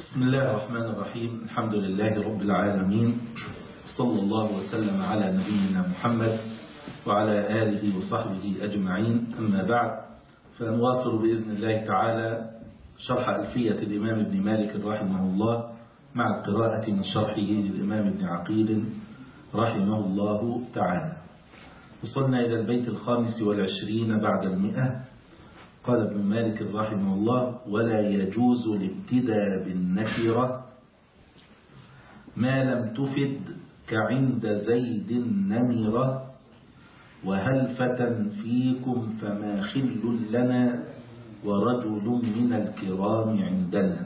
بسم الله الرحمن الرحيم. الحمد لله رب العالمين، صلى الله وسلم على نبينا محمد وعلى آله وصحبه أجمعين. أما بعد، فنواصل بإذن الله تعالى شرح ألفية الإمام ابن مالك رحمه الله مع القراءة من شرحه للإمام ابن عقيل رحمه الله تعالى. وصلنا إلى البيت 25 بعد 100. قال ابن مالك رحمه الله: ولا يجوز الابتداء بالنكرة ما لم تفد كعند زيد نمرة، وهل فتى فيكم فما خل لنا، ورجل من الكرام عندنا،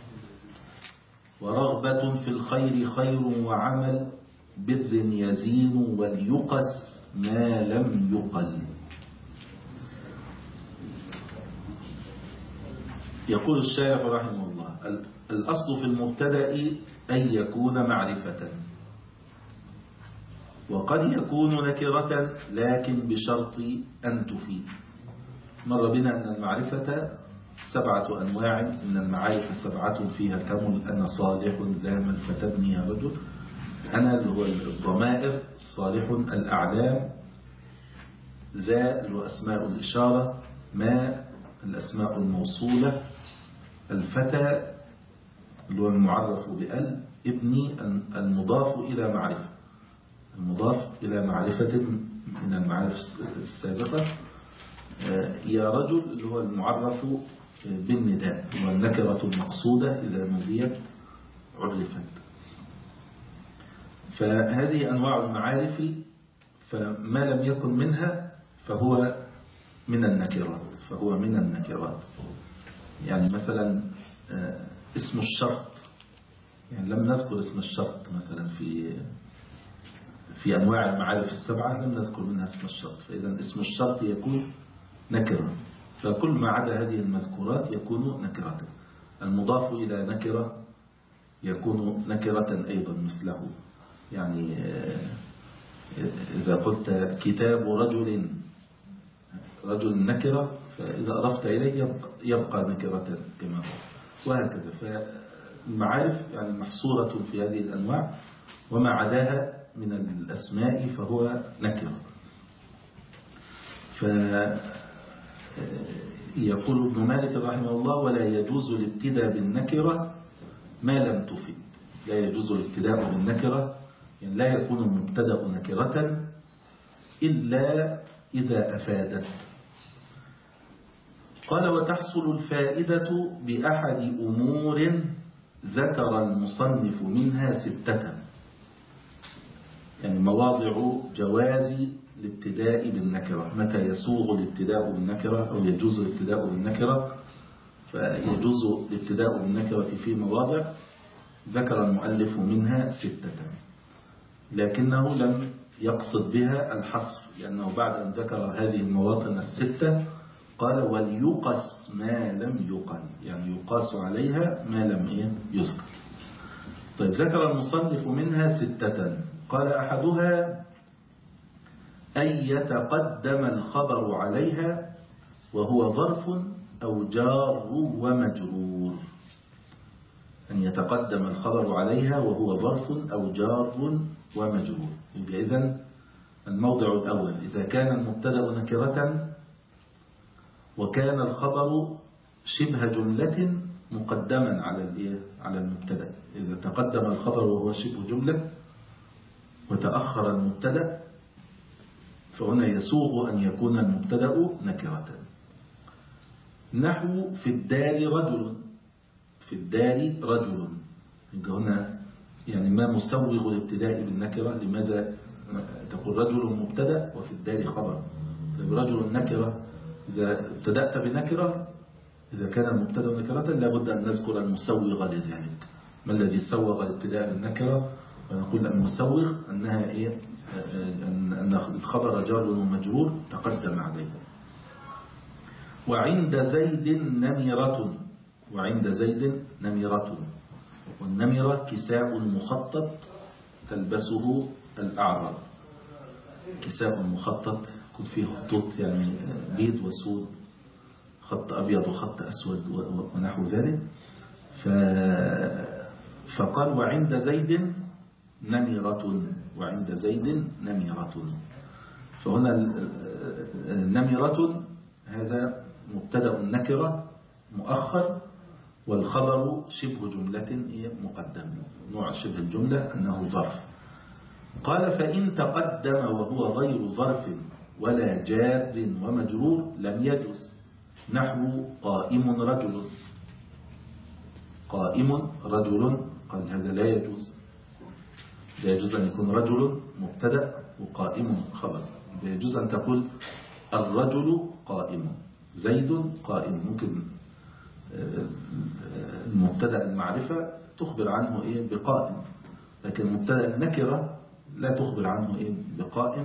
ورغبة في الخير خير وعمل بر يزين، وليقس ما لم يقل. يقول الشارح رحمه الله: الأصل في المبتدأ أن يكون معرفة، وقد يكون نكرة لكن بشرط أن تفيد. مر بنا أن المعرفة 7 أنواع، إن المعارف 7 فيها تمل: أنا صالح، زامل، فتبني يا رجل. أنا اللي هو الضمائر، صالح الأعلام، ذا اللي هو أسماء الإشارة، ما الأسماء الموصولة، الفتى اللي هو المعرف بأل، ابني المضاف إلى معرفة، المضاف إلى معرفة من المعارف السابقة، يا رجل اللي هو المعرف بالنداء، والنكرة المقصودة إذا نوديت عرفت. فهذه أنواع المعارف، فما لم يكن منها فهو من النكرات، فهو من النكرات. يعني مثلا اسم الشرط، يعني لم نذكر اسم الشرط مثلا في أنواع المعارف 7 لم نذكر منها اسم الشرط، فإذا اسم الشرط يكون نكرة، فكل ما عدا هذه المذكورات يكون نكرة. المضاف إلى نكرة يكون نكرة أيضا مثله، يعني إذا قلت كتاب رجل نكرة، فإذا أضفت إليه يبقى نكرة كما هو، وهكذا. فالمعارف يعني محصورة في هذه الأنواع، وما عداها من الأسماء فهو نكرة. فيقول ابن مالك رحمه الله: ولا يجوز الابتداء بالنكرة ما لم تفد. لا يجوز الابتداء بالنكرة، يعني لا يكون المبتدأ نكرة إلا إذا أفادت. قال: وتحصل الفائدة بأحد أمور ذكر المصنف منها 6. يعني مواضع جواز الابتداء بالنكرة، متى يسوغ الابتداء بالنكرة أو يجوز الابتداء بالنكرة. فيجوز الابتداء بالنكرة في مواضع ذكر المؤلف منها 6، لكنه لم يقصد بها الحصر، لأنه بعد أن ذكر هذه المواطن 6 قال: وليقس ما لم يقل، يعني يقاس عليها ما لم يذكر. طيب، ذكر المصنف منها 6. قال: أحدها أن يتقدم الخبر عليها وهو ظرف أو جار ومجرور. أن يتقدم الخبر عليها وهو ظرف أو جار ومجرور. يبقى إذن الموضع الأول: إذا كان المبتدأ نكرة وكان الخبر شبه جملة مقدما على المبتدأ. إذا تقدم الخبر وهو شبه جملة وتأخر المبتدأ، فهنا يسوغ أن يكون المبتدأ نكرة. نحو في الدار رجل، في الدار رجل. هنا يعني ما مسوغ الابتداء بالنكرة؟ لماذا تقول رجل مبتدأ وفي الدار خبر؟ طيب، رجل نكرة، إذا ابتدأت بنكرة، إذا كان المبتدأ نكرة لابد أن نذكر المسوغ لذلك. ما الذي سوغ الابتداء بالنكرة؟ ونقول المسوغ أنها أن الخبر جار ومجرور تقدم عليه. وعند زيد نمرة، وعند زيد نمرة. والنمرة كساء مخطط تلبسه الأعراب، كساء مخطط يكون فيه خطوط، يعني بيض وسود، خط أبيض وخط أسود ونحو ذلك. فقال وعند زيد نمرة، وعند زيد نمرة. فهنا نمرة هذا مبتدأ النكرة مؤخر، والخبر شبه جملة مقدم، نوع شبه الجملة أنه ظرف. قال فإن تقدم وهو غير ظرف ولا جار ومجرور لم يجوز، نحو قائم رجل. قائم رجل، قال هذا لا يجوز، لا يجوز أن يكون رجل مبتدأ وقائم خبر. لا يجوز أن تقول الرجل قائم، زيد قائم. ممكن المبتدأ المعرفة تخبر عنه بقائم، لكن مبتدأ النكرة لا تخبر عنه بقائم.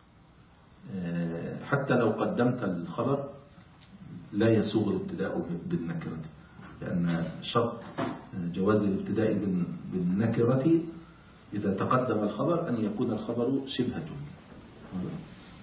حتى لو قدمت الخبر لا يسوغ الابتداء بالنكرة، لأن شرط جواز الابتداء بالنكرة إذا تقدم الخبر أن يكون الخبر شبه جملة.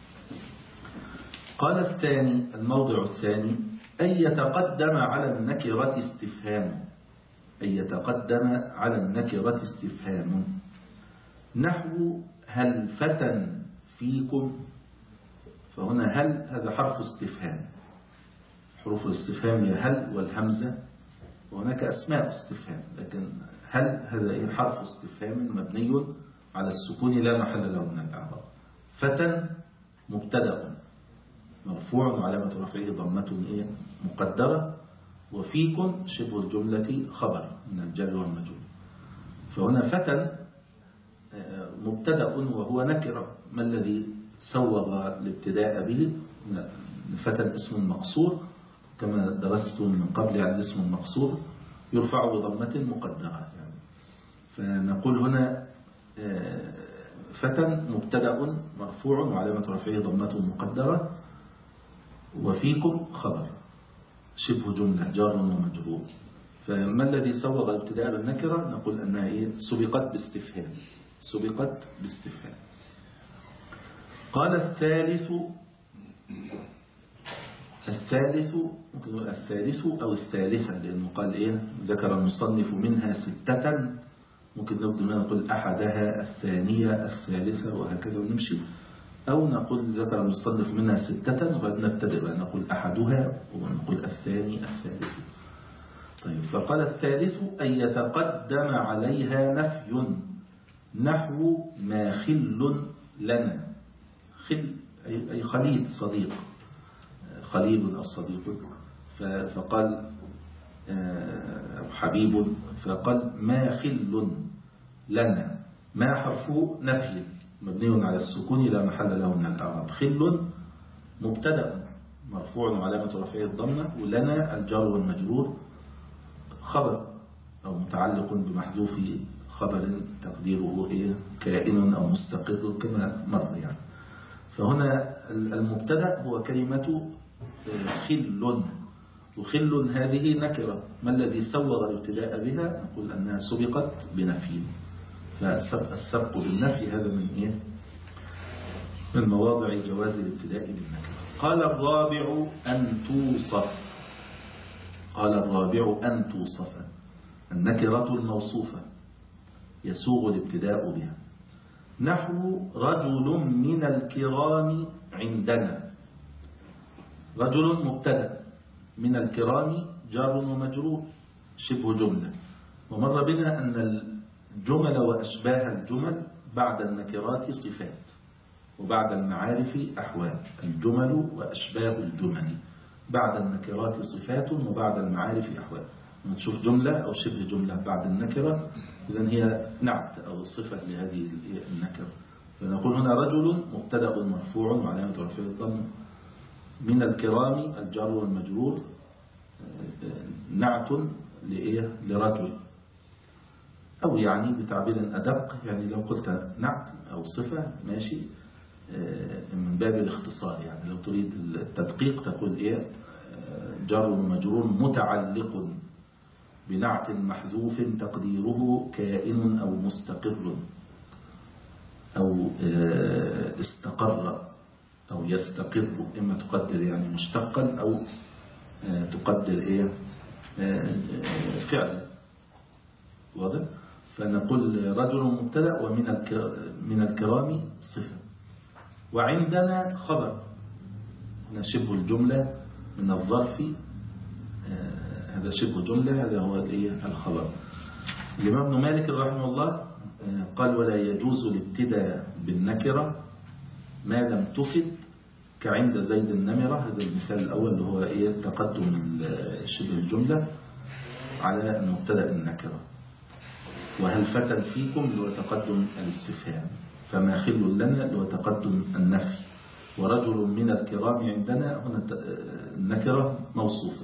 قال الثاني، الموضع الثاني، أن يتقدم على النكرة استفهام، أن يتقدم على النكرة استفهام، نحو هل فتى فيكم. فهنا هل هذا حرف استفهام، حروف الاستفهام هي هل والهمزة، وهناك أسماء استفهام، لكن هل هذا حرف استفهام مبني على السكون لا محل له من الإعراب. فتى مبتدأ مرفوع وعلامة رفعه ضمة مقدرة، وفيكم شبه الجملة خبر من الجر والمجرور. فهنا فتى مبتدأ وهو نكرة، ما الذي سوغ الابتداء به؟ فتى اسم مقصور كما درست من قبل، يعني اسم المقصور يرفع بضمة مقدرة يعني. فنقول هنا فتى مبتدأ مرفوع وعلامة رفعه ضمة مقدرة، وفيكم خبر شبه جملة جار ومجرور. فما الذي سوغ الابتداء بالنكرة؟ نقول أنها سبقت باستفهام، سبقت باستفهام. قال الثالث ممكن نقول الثالث أو الثالثة، لأنه قال ذكر المصنف منها 6، ممكن نقول أحدها، الثانية، الثالثة، وهكذا ونمشي. أو نقول ذكر المصنف منها 6 فنبتدئ بأن نقول أحدها ونقول الثاني الثالث. طيب، فقال الثالث أن يتقدم عليها نفي، نحو ما خل لنا. خل أي خليل، صديق، خليل أو صديق. فقال حبيب، فقال ما خل لنا. ما حرف نفي مبني على السكون لا محل له من الإعراب. خل مبتدأ مرفوع وعلامة رفعه الضمة، ولنا الجار والمجرور خبر أو متعلق بمحذوف خبر تقديره كائن أو مستقر كما مر يعني. فهنا المبتدأ هو كلمة خل، وخل هذه نكرة. ما الذي سوغ الابتداء بها؟ نقول أنها سبقت بنفي، فالسبق بالنفي هذا من مواضع جواز الابتداء بالنكرة. قال الرابع أن توصف، قال الرابع أن توصف النكرة الموصوفة يسوغ الابتداء بها، نحو رجل من الكرام عندنا. رجل مبتدأ، من الكرام جار ومجرور شبه جملة. ومر بنا أن الجمل وأشباه الجمل بعد النكرات صفات وبعد المعارف أحوال. الجمل وأشباه الجمل بعد النكرات صفات وبعد المعارف أحوال. نشوف جملة أو شبه جملة بعد النكرة، إذن هي نعت أو صفة لهذه النكرة. فنقول هنا رجل مبتدأ مرفوع وعلامة رفعه الضم، من الكرام الجار والمجرور نعت لرجل. أو يعني بتعبير أدق، يعني لو قلت نعت أو صفة ماشي من باب الاختصار، يعني لو تريد التدقيق تقول جار ومجرور متعلق بنعت محذوف تقديره كائن أو مستقر أو استقر أو يستقر. إما تقدر يعني مشتقا أو تقدر فعلا. واضح؟ فنقول رجل مبتدأ ومن الكرام صفة. وعندنا خبر شبه الجملة من الظرف، هذا شبه جملة، هذا هو الخبر. الإمام ابن مالك رحمه الله قال ولا يجوز الابتداء بالنكرة ما لم تفد كعند زيد النمرة. هذا المثال الأول اللي هو تقدم شبه الجملة على مبتدأ النكرة. وهل فتى فيكم اللي هو تقدم الاستفهام، فما خل لنا اللي هو تقدم النفي. ورجل من الكرام عندنا هنا النكرة موصوفة.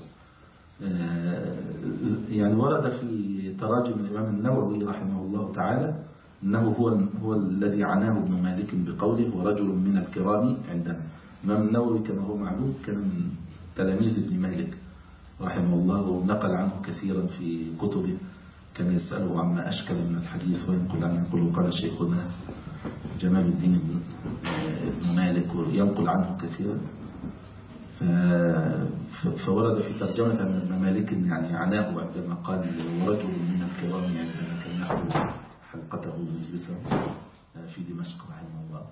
يعني ورد في تراجم الإمام النووي رحمه الله تعالى أنه هو الذي عناه ابن مالك بقوله ورجل من الكرام عندنا. الإمام النووي كما هو معلوم كان من تلاميذ ابن مالك رحمه الله، ونقل عنه كثيرا في كتبه. كان يسأله عما أشكل من الحديث وينقل عنه، يقول قال شيخنا جمال الدين ابن مالك، وينقل عنه كثيرا. فورد في ترجمة من ابن مالك يعني عناه عندما قال ورجل من الكرام عندما كان يحضر حلقته مجلسه في دمشق رحمه الله.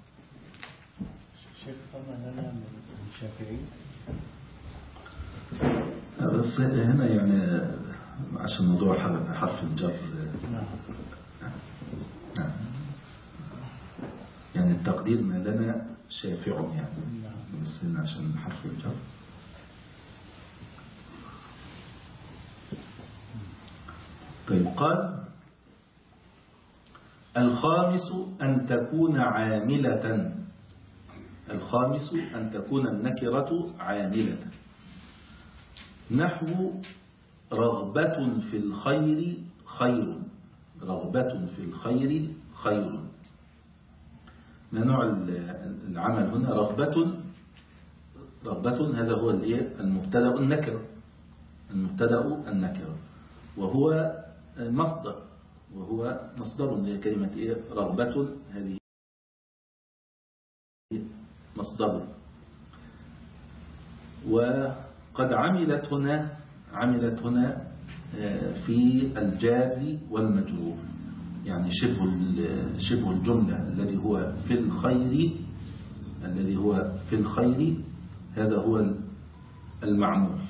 الشيخ طبعا لنا من الشافعي، بس هنا يعني عشان موضوع حرف الجر يعني التقدير ما لنا شافع يعني، بس هنا عشان حرف الجر. طيب قال الخامس أن تكون عاملة. الخامس أن تكون النكرة عاملة، نحو رغبة في الخير خير. رغبة في الخير خير. ما نوع العمل هنا؟ رغبة هذا هو المبتدأ النكرة. المبتدأ النكرة وهو مصدر لكلمة رغبة. هذه مصدر. وقد عملت هنا في الجار والمجرور، يعني شبه الجملة الذي هو في الخير هذا هو المعمول.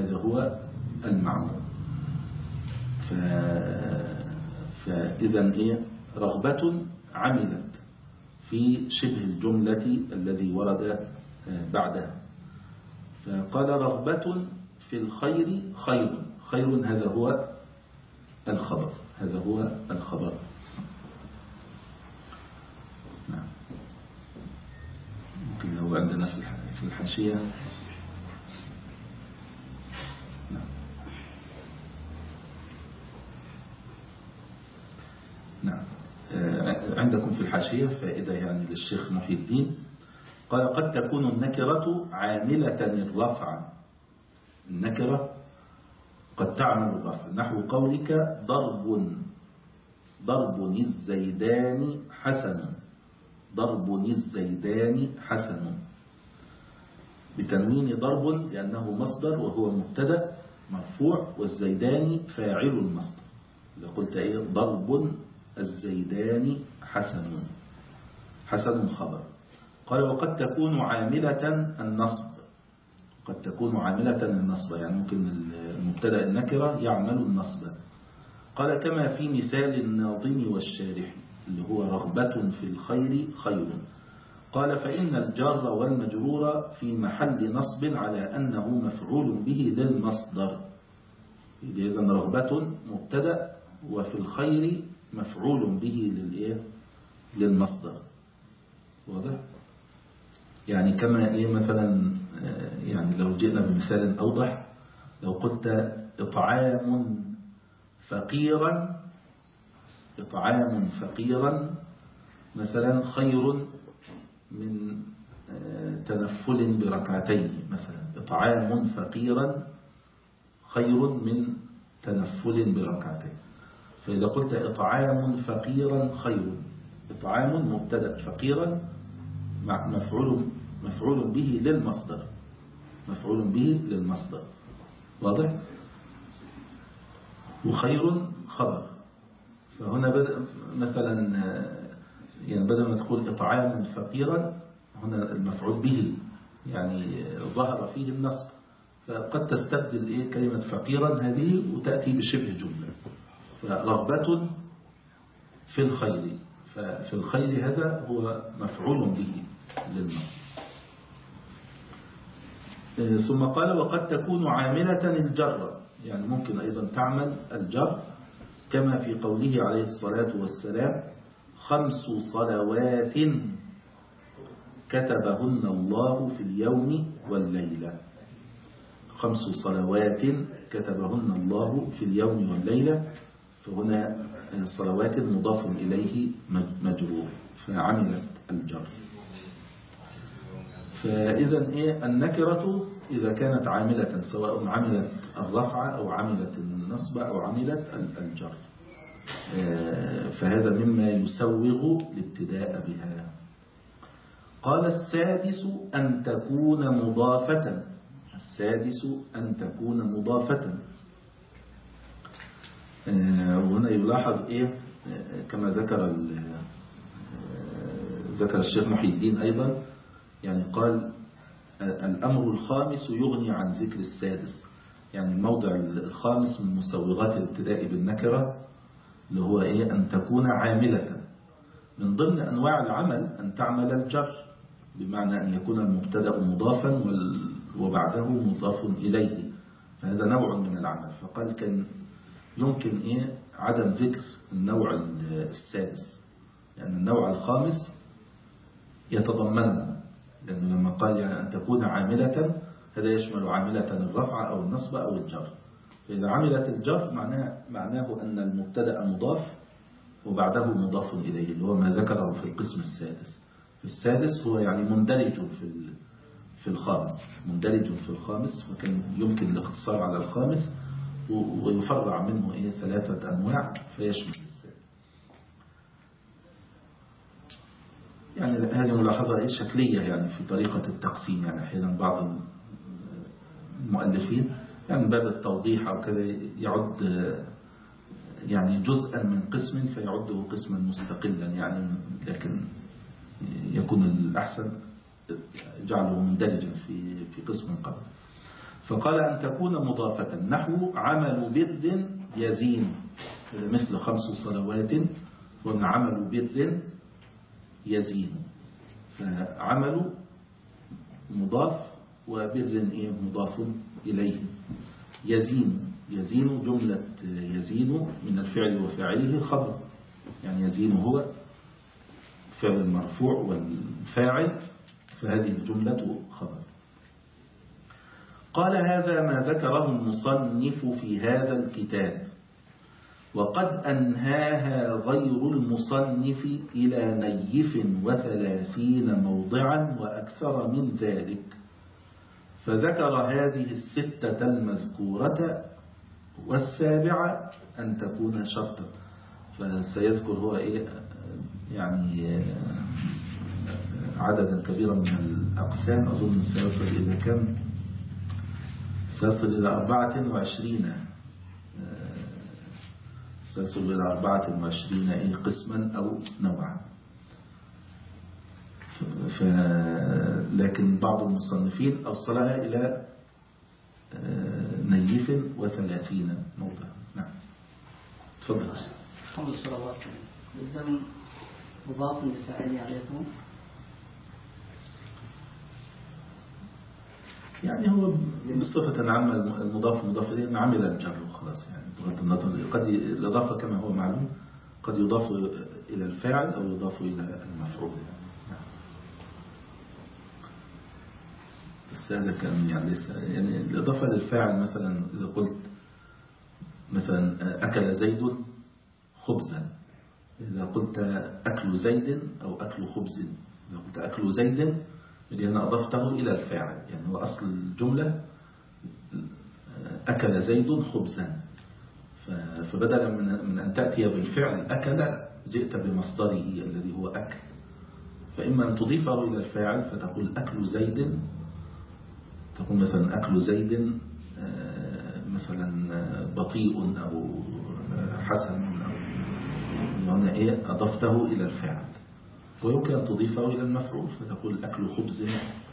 فإذا رغبة عملت في شبه الجملة الذي ورد بعدها. فقال رغبة في الخير خير هذا هو الخبر. نعم. ممكن لو عندنا في الحاشية. نعم. عندكم في الحاشية فائدة يعني للشيخ محي الدين. قال قد تكون النكرة عاملة الرفع. النكرة قد تعمل الرفع، نحو قولك ضرب الزيدان حسن. ضرب الزيدان حسن بتنوين ضرب لأنه مصدر وهو مبتدأ مرفوع، والزيدان فاعل المصدر. إذا قلت ضرب الزيدان حسن خبر. قال وقد تكون عاملة النصب. قد تكون عاملة النصب يعني ممكن المبتدأ النكرة يعمل النصب. قال كما في مثال الناظم والشارح اللي هو رغبة في الخير خير. قال فإن الجار والمجرور في محل نصب على أنه مفعول به للمصدر. إذن رغبة مبتدأ وفي الخير مفعول به للمصدر. واضح؟ يعني كما مثلا يعني لو جئنا بمثال أوضح، لو قلت إطعام فقيرا مثلا خير من تنفل بركعتين. مثلا إطعام فقيرا خير من تنفل بركعتين. فإذا قلت إطعام فقيرا خير، إطعام مبتدأ فقيرا مفعول به للمصدر. واضح؟ وخير خبر. فهنا بدأ مثلا يعني بدل ما تقول إطعام فقيرا، هنا المفعول به يعني ظهر فيه النصب، فقد تستبدل كلمة فقيرا هذه وتأتي بشبه جملة. فرغبة في الخير، ففي الخير هذا هو مفعول به للنصب. ثم قال وقد تكون عاملة الجر، يعني ممكن أيضا تعمل الجر كما في قوله عليه الصلاة والسلام 5 صلوات كتبهن الله في اليوم والليلة. 5 صلوات كتبهن الله في اليوم والليلة، فهنا الصلوات مضاف إليه مجرور فعملت الجر. فإذا النكرة إذا كانت عاملة سواء عملت الرفع أو عملت النصب أو عملت الجر، فهذا مما يسوغ الابتداء بها. قال السادس أن تكون مضافة. السادس أن تكون مضافة. وهنا يلاحظ كما ذكر الشيخ محي الدين أيضا، يعني قال الأمر الخامس يغني عن ذكر السادس، يعني الموضع الخامس من مسوغات الابتداء بالنكرة اللي هو أن تكون عاملة. من ضمن أنواع العمل أن تعمل الجر، بمعنى أن يكون المبتدأ مضافا وبعده مضاف إليه، فهذا نوع من العمل. فقال كان يمكن عدم ذكر النوع السادس، لأن النوع الخامس يتضمنه، لأنه لما قال يعني أن تكون عاملة هذا يشمل عاملة الرفع أو النصب أو الجر. فإذا عملت الجر معناه أن المبتدأ مضاف وبعده مضاف إليه، اللي هو ما ذكره في القسم السادس. السادس هو يعني مندرج في الخامس، مندرج في الخامس، فكان يمكن الاختصار على الخامس ويفرع منه 3 أنواع فيشمل السادس. يعني هذه ملاحظة شكلية يعني في طريقة التقسيم، يعني أحيانا بعض المؤلفين يعني باب التوضيح أو كذا يعد يعني جزءا من قسم فيعده قسما مستقلا، يعني لكن يكون الأحسن جعله مندرجا في قسم قبل. فقال أن تكون مضافة نحو عمل بر يزين، مثل 5 صلوات ومن عمل بر يزين، فعمل مضاف وبر مضاف إليه. يزين جملة يزين من الفعل وفاعله خبر، يعني يزين هو فعل المرفوع والفاعل، فهذه الجملة خبر. قال هذا ما ذكره المصنف في هذا الكتاب، وقد أنهاها غير المصنف إلى نيف 30 موضعا وأكثر من ذلك، فذكر هذه 6 المذكورة، والسابعة أن تكون شرطا. فسيذكر هو يعني عددا كبيرا من الأقسام، أظن سيصل إلى كم؟ سيصل إلى 24 سيصل إلى 24 قسما أو نوعا. لكن بعض المصنفين أوصلها إلى نيف 30 موضع. نعم تفضل. 5 صلوات الزمن مضاف لفاعل عليكم، يعني هو بصفة عامة المضاف مضاف إليه عمل الجر وخلاص، يعني بغض النظر قد الإضافة كما هو معلوم قد يضاف إلى الفاعل أو يضاف إلى المفعول. بس هذا كان يعني الإضافة للفاعل، مثلا إذا قلت مثلا أكل زيد خبزا، إذا قلت أكل زيد أو أكل خبز، إذا قلت أكل زيد لأن أضفته إلى الفاعل، يعني هو أصل الجملة أكل زيد خبزا، فبدلا من أن تأتي بالفعل أكل جئت بمصدره الذي هو أكل. فإما أن تضيفه إلى الفاعل فتقول أكل زيد، تقول مثلا أكل زيد مثلا بطيء أو حسن هنا إيه أضفته إلى الفاعل. ويمكن أن تضيفه إلى المفعول فتقول أكل خبز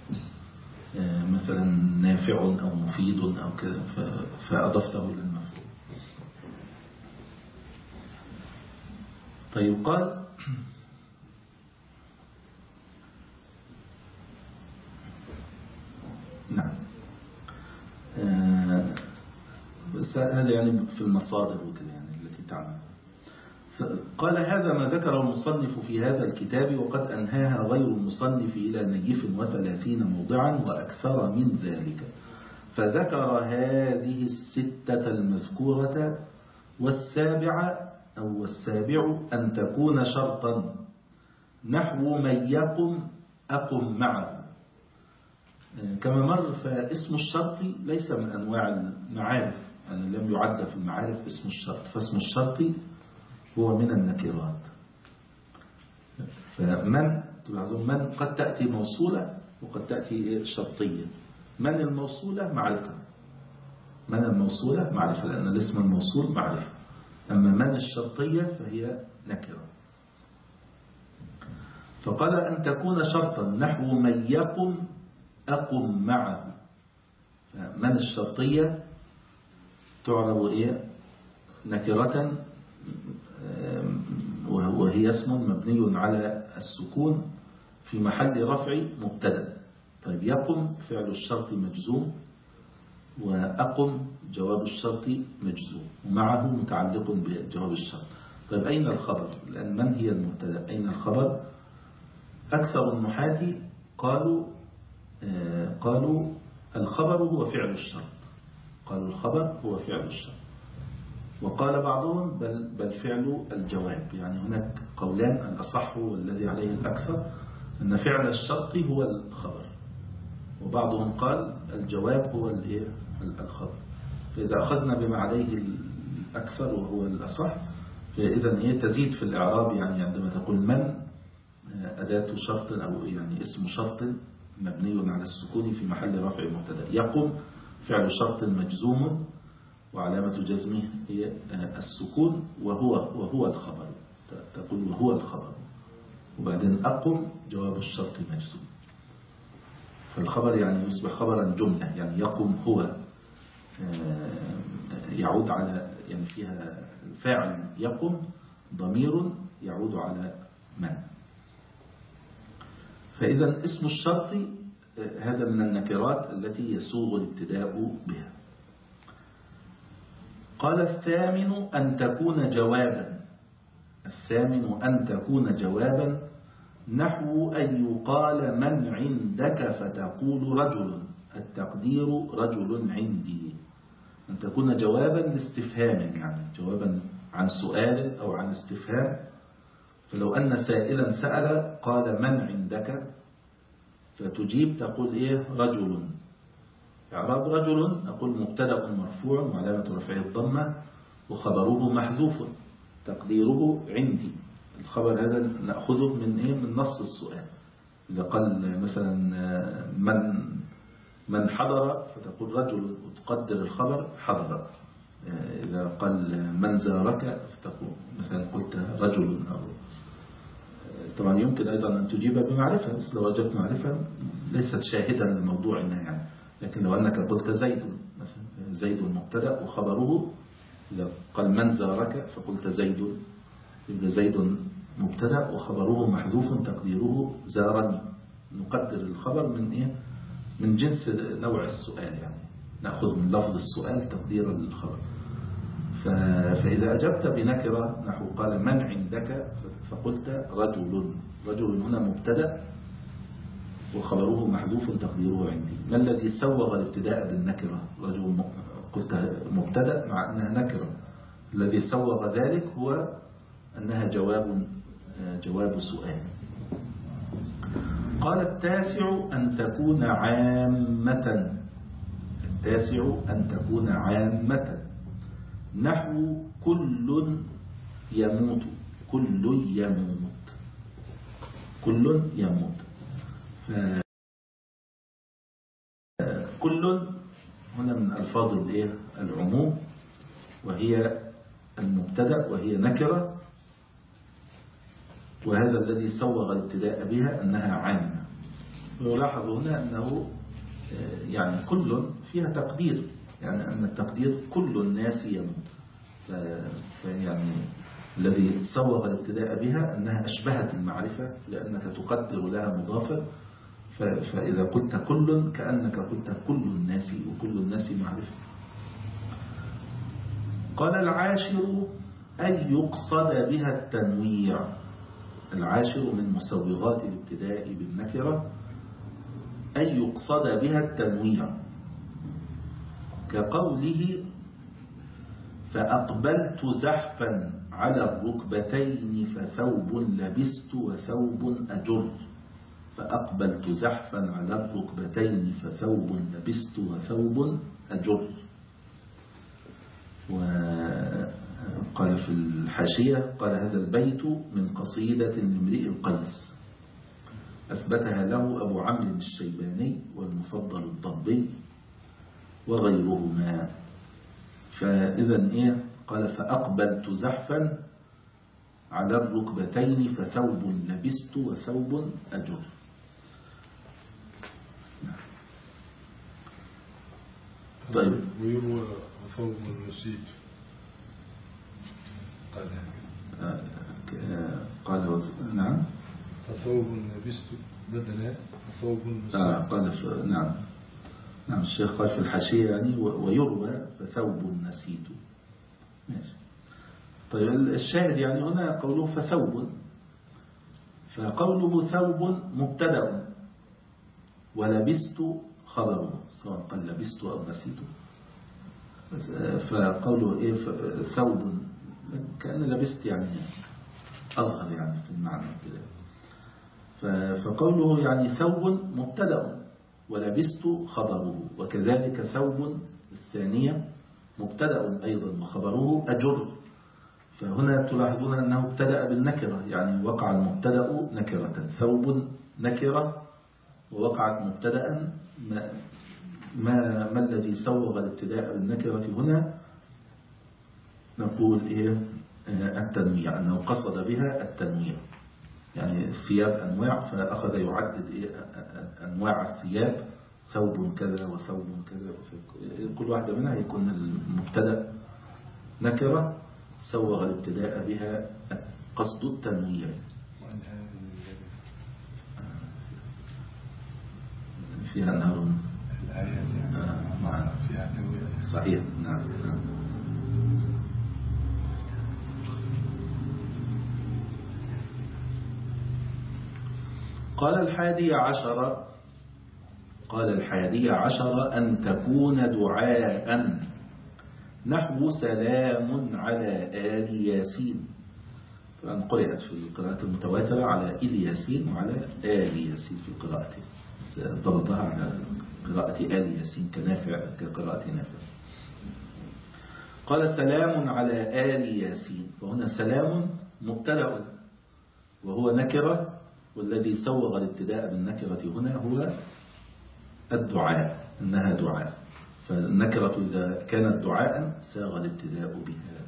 مثلا نافع أو مفيد أو كذا فأضفته إلى المفعول. طيب قال نعم بس هذا يعني في المصادر وكذا يعني التي تعمل. قال هذا ما ذكر المصنف في هذا الكتاب وقد أنهاها غير المصنف إلى نجف 30 موضعا وأكثر من ذلك، فذكر هذه 6 المذكورة والسابع أن تكون شرطا نحو من يقم أقم معه. كما مر فاسم الشرط ليس من أنواع المعارف، يعني لم يعد في المعارف اسم الشرط، فاسم الشرط هو من النكرات. فمن تلاحظون من قد تأتي موصولة وقد تأتي شرطية. من الموصولة معرفة، من الموصولة معرفة لأن الاسم الموصول معرفة، أما من الشرطية فهي نكرة. فقال أن تكون شرطا نحو من يقم أقم معه. من الشرطية تعرب إيه نكرة وهي اسم مبني على السكون في محل رفع مبتدا. طيب يقم فعل الشرط مجزوم وأقم جواب الشرط مجزوم ومعه متعلق بجواب الشرط. طيب أين الخبر؟ لأن من هي المبتدا؟ أين الخبر؟ أكثر النحاة قالوا الخبر هو فعل الشرط، قالوا الخبر هو فعل الشرط. وقال بعضهم بل فعل الجواب. يعني هناك قولان، الأصح والذي عليه الأكثر أن فعل الشرط هو الخبر، وبعضهم قال الجواب هو الخبر. فإذا أخذنا بما عليه الأكثر وهو الأصح فإذا تزيد في الإعراب. يعني عندما تقول من أداة شرط أو يعني اسم شرط مبني على السكون في محل رفع مبتدا. يقم فعل شرط مجزوم وعلامة جزمه هي السكون وهو الخبر. تقول وهو الخبر، وبعدين أقم جواب الشرط مجزوم. فالخبر يعني يصبح خبرا جملة، يعني يقم هو يعود على يعني فيها الفاعل يقم ضمير يعود على من. فإذا اسم الشرط هذا من النكرات التي يسوغ الابتداء بها. قال الثامن أن تكون جوابا. الثامن أن تكون جوابا نحو أن يقال من عندك فتقول رجل، التقدير رجل عندي. أن تكون جوابا لاستفهام، يعني جوابا عن سؤال أو عن استفهام. فلو أن سائلا سأل قال من عندك فتجيب تقول رجل. إعراب رجل نقول مبتدأ مرفوع وعلامة رفعه الضمة وخبره محذوف تقديره عندي. الخبر هذا نأخذه من نص السؤال. إذا قال مثلا من حضر فتقول رجل وتقدر الخبر حضر. إذا قال من زارك فتقول مثلا قلت رجل. أو طبعا يمكن أيضا أن تجيب بمعرفة، بس لو وجدت معرفة ليست شاهدا للموضوع يعني. لكن لو أنك قلت زيد مثلا، زيد مبتدأ وخبره، إذا قال من زارك فقلت زيد، يبقى زيد مبتدأ وخبره محذوف تقديره زارني. نقدر الخبر من جنس نوع السؤال، يعني نأخذ من لفظ السؤال تقدير الخبر. فإذا أجبت بنكرة نحو قال من عندك فقلت رجل. رجل هنا مبتدأ وخبره محذوف تقديره عندي. ما الذي سوغ الابتداء بالنكرة؟ رجل قلت مبتدأ مع أنها نكرة. الذي سوغ ذلك هو أنها جواب سؤال. قال التاسع أن تكون عامة. التاسع أن تكون عامة نحو كل يموت. كل يموت، كل يموت. كل هنا من ألفاظ العموم، وهي المبتدأ وهي نكرة وهذا الذي سوغ الابتداء بها أنها عامة. ويلاحظ هنا أنه يعني كل فيها تقدير، يعني أن التقدير كل الناس يموت. فيعني الذي سوغ الابتداء بها أنها أشبهت المعرفة لأنك تقدر لها مضافة، فإذا قلت كل كأنك قلت كل الناس، وكل الناس معرفة. قال العاشر أن يقصد بها التنويع. العاشر من مسوغات الابتداء بالنكرة أن يقصد بها التنويع، كقوله فأقبلت زحفا على الركبتين فثوب لبست وثوب أجر. فأقبلت زحفا على الركبتين فثوب لبست وثوب أجر. وقال في الحاشية قال هذا البيت من قصيدة لامرئ القيس أثبتها له أبو عمرو الشيباني والمفضل الضبي وغيرهما. فإذا إيه؟ قال فأقبلت زحفا على الركبتين فثوب لبست وثوب أجر. طيب ويروى ثوب نسيت قال نعم فثوب لبست بدلا ثوب نسيت قال نعم الشيخ قال في الحاشية يعني ويروى فثوب نسيت. ماشي. طيب الشاهد يعني هنا قوله فثوب، فقوله ثوب مبتدأ ولبست خبره، سواء قال لبست أو نسيت. فقوله إيه ثوب كأن لبست يعني أظهر يعني في المعنى كده. فقوله يعني ثوب مبتدأ ولبست خبره، وكذلك ثوب الثانية مبتدأ أيضا وخبره أجر. فهنا تلاحظون أنه ابتدأ بالنكرة، يعني وقع المبتدأ نكرة، ثوب نكرة ووقعت مبتدأ. ما الذي سوغ الابتداء بالنكرة هنا؟ نقول إيه التنويع، أنه قصد بها التنويع، يعني الثياب أنواع فأخذ يعدد إيه أنواع الثياب، ثوب كذا وثوب كذا، كل واحدة منها يكون المبتدأ نكرة سوغ الابتداء بها قصد التنويع. فيها نهر فيها تنويع صحيح. نعم. قال الحادي عشر أن تكون دعاء نحو سلام على آل ياسين. فأن قرأت في القراءة المتواترة على آل ياسين وعلى آل ياسين في قراءته، ضبطها على قراءة آل ياسين كقراءة نافع. قال سلام على آل ياسين، فهنا سلام مبتدأ وهو نكرة، والذي سوغ الابتداء بالنكرة هنا هو الدعاء، إنها دعاء، فالنكرة إذا كانت دعاء ساغ الابتداء بها.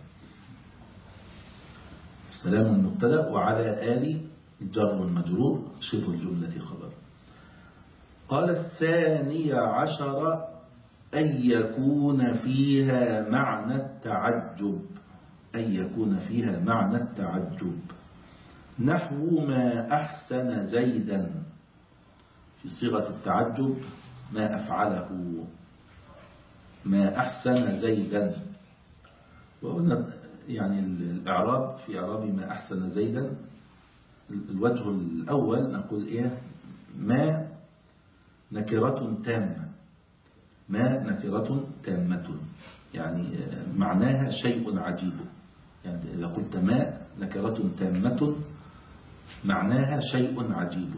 سلام مبتدأ وعلى آل الجر والمجرور شبه الجملة خبر. قال الثاني عشر أن يكون فيها معنى التعجب، أن يكون فيها معنى التعجب نحو ما أحسن زيدا، في صيغة التعجب ما أفعله، ما أحسن زيدا. وهنا يعني الإعراب في إعراب ما أحسن زيدا، الوجه الأول نقول إيه ما نكرة تامة، ما نكرة تامة يعني معناها شيء عجيب، يعني إذا قلت ما نكرة تامة معناها شيء عجيب.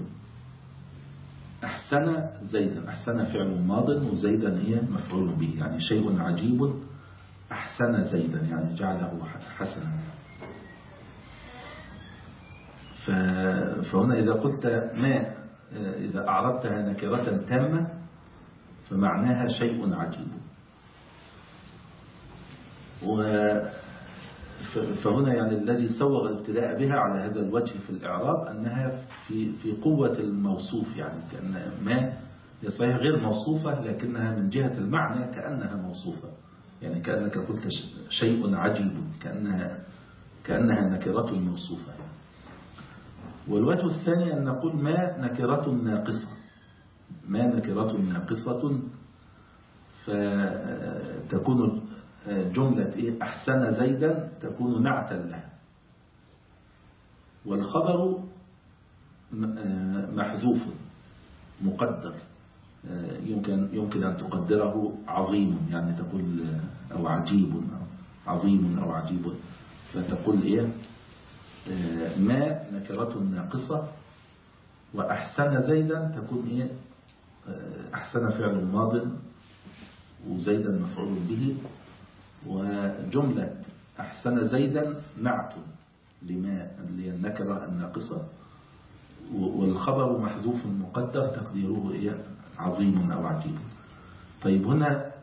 أحسن زيدا، أحسن فعل ماض وزيدا هي مفعول به، يعني شيء عجيب أحسن زيدا يعني جعله حسنا. فهنا إذا قلت ما إذا أعربتها نكرة تامة فمعناها شيء عجيب. فهنا يعني الذي سوغ الابتداء بها على هذا الوجه في الإعراب أنها في قوة الموصوف، يعني كأن ما هي صحيح غير موصوفة لكنها من جهة المعنى كأنها موصوفة، يعني كأنك قلت شيء عجيب، كأنها نكرة موصوفة. والوجه الثاني أن نقول ما نكرة ناقصة، ما نكرة ناقصة، فتكون جملة أحسن زيدا تكون نعتا لها، والخبر محذوف مقدر، يمكن أن تقدره عظيم، يعني تقول أو عجيب أو عظيم أو عجيب، فتقول ما نكرة ناقصة، وأحسن زيدا تكون أحسن فعل ماض وزيدا مفعول به، وجملة أحسن زيدا نعت لما النكرة الناقصة، والخبر محذوف مقدر تقديره عظيم أو عجيب. طيب هنا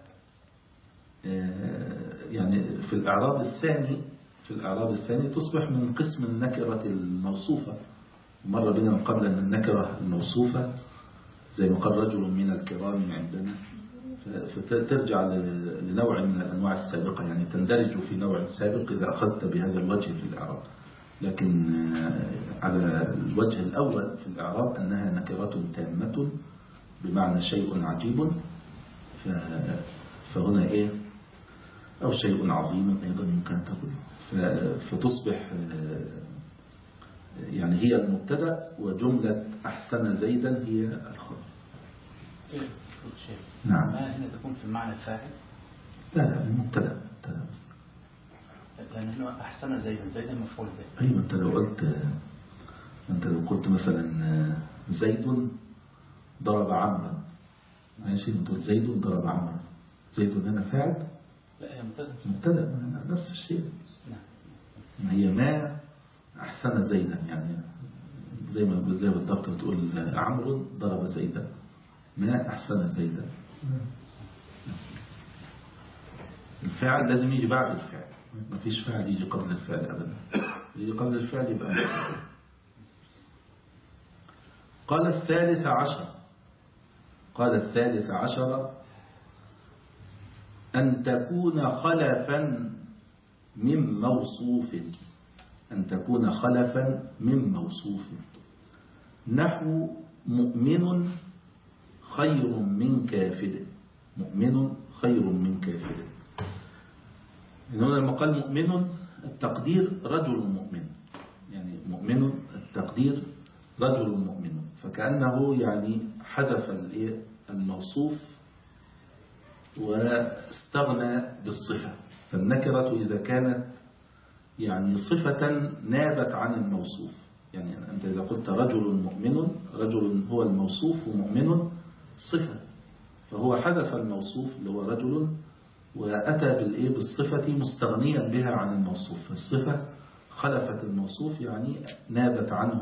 يعني في الإعراب الثاني تصبح من قسم النكرة الموصوفة. مر بنا من قبل أن النكرة الموصوفة زي ما قال رجل من الكرام عندنا، فترجع لنوع من الأنواع السابقة، يعني تندرج في نوع سابق إذا أخذت بهذا الوجه في الإعراب. لكن على الوجه الأول في الإعراب أنها نكرة تامة بمعنى شيء عجيب، فهنا أو شيء عظيم أيضا ممكن تقول، فتصبح يعني هي المبتدأ، وجملة أحسن زيدا هي الخبر. نعم. ما هنا تكون في معنى الفاعل؟ لا المبتدأ لأن هنا أحسن زيدا مفعول به. أيوة، أنت لو قلت مثلا زيد ضرب عمرا، ماشي، تقول زيد ضرب عمرا، زيد هنا فاعل؟ لا هي مبتدأ نفس الشيء. نعم. هي ما أحسن زيدا، يعني زي بالضبط بتقول عمرو ضرب زيدا، ما أحسن زيدا. الفعل لازم يجي بعد الفعل، ما فيش فعل يجي قبل الفعل أبدا، يجي قبل الفعل يبقى مفعول. قال الثالث عشر أن تكون خلفا من موصوف، أن تكون خلفا من موصوف، نحو مؤمن خير من كافر، مؤمن خير من كافر. هنا لما قال مؤمن التقدير رجل مؤمن، يعني مؤمن التقدير رجل مؤمن، فكأنه يعني حذف الموصوف واستغنى بالصفة. فالنكرة إذا كانت يعني صفة نابت عن الموصوف، يعني أنت إذا قلت رجل مؤمن، رجل هو الموصوف ومؤمن صفة، فهو حذف الموصوف اللي هو رجل وأتى بالصفة مستغنيا بها عن الموصوف، فالصفة خلفت الموصوف، يعني نابت عنه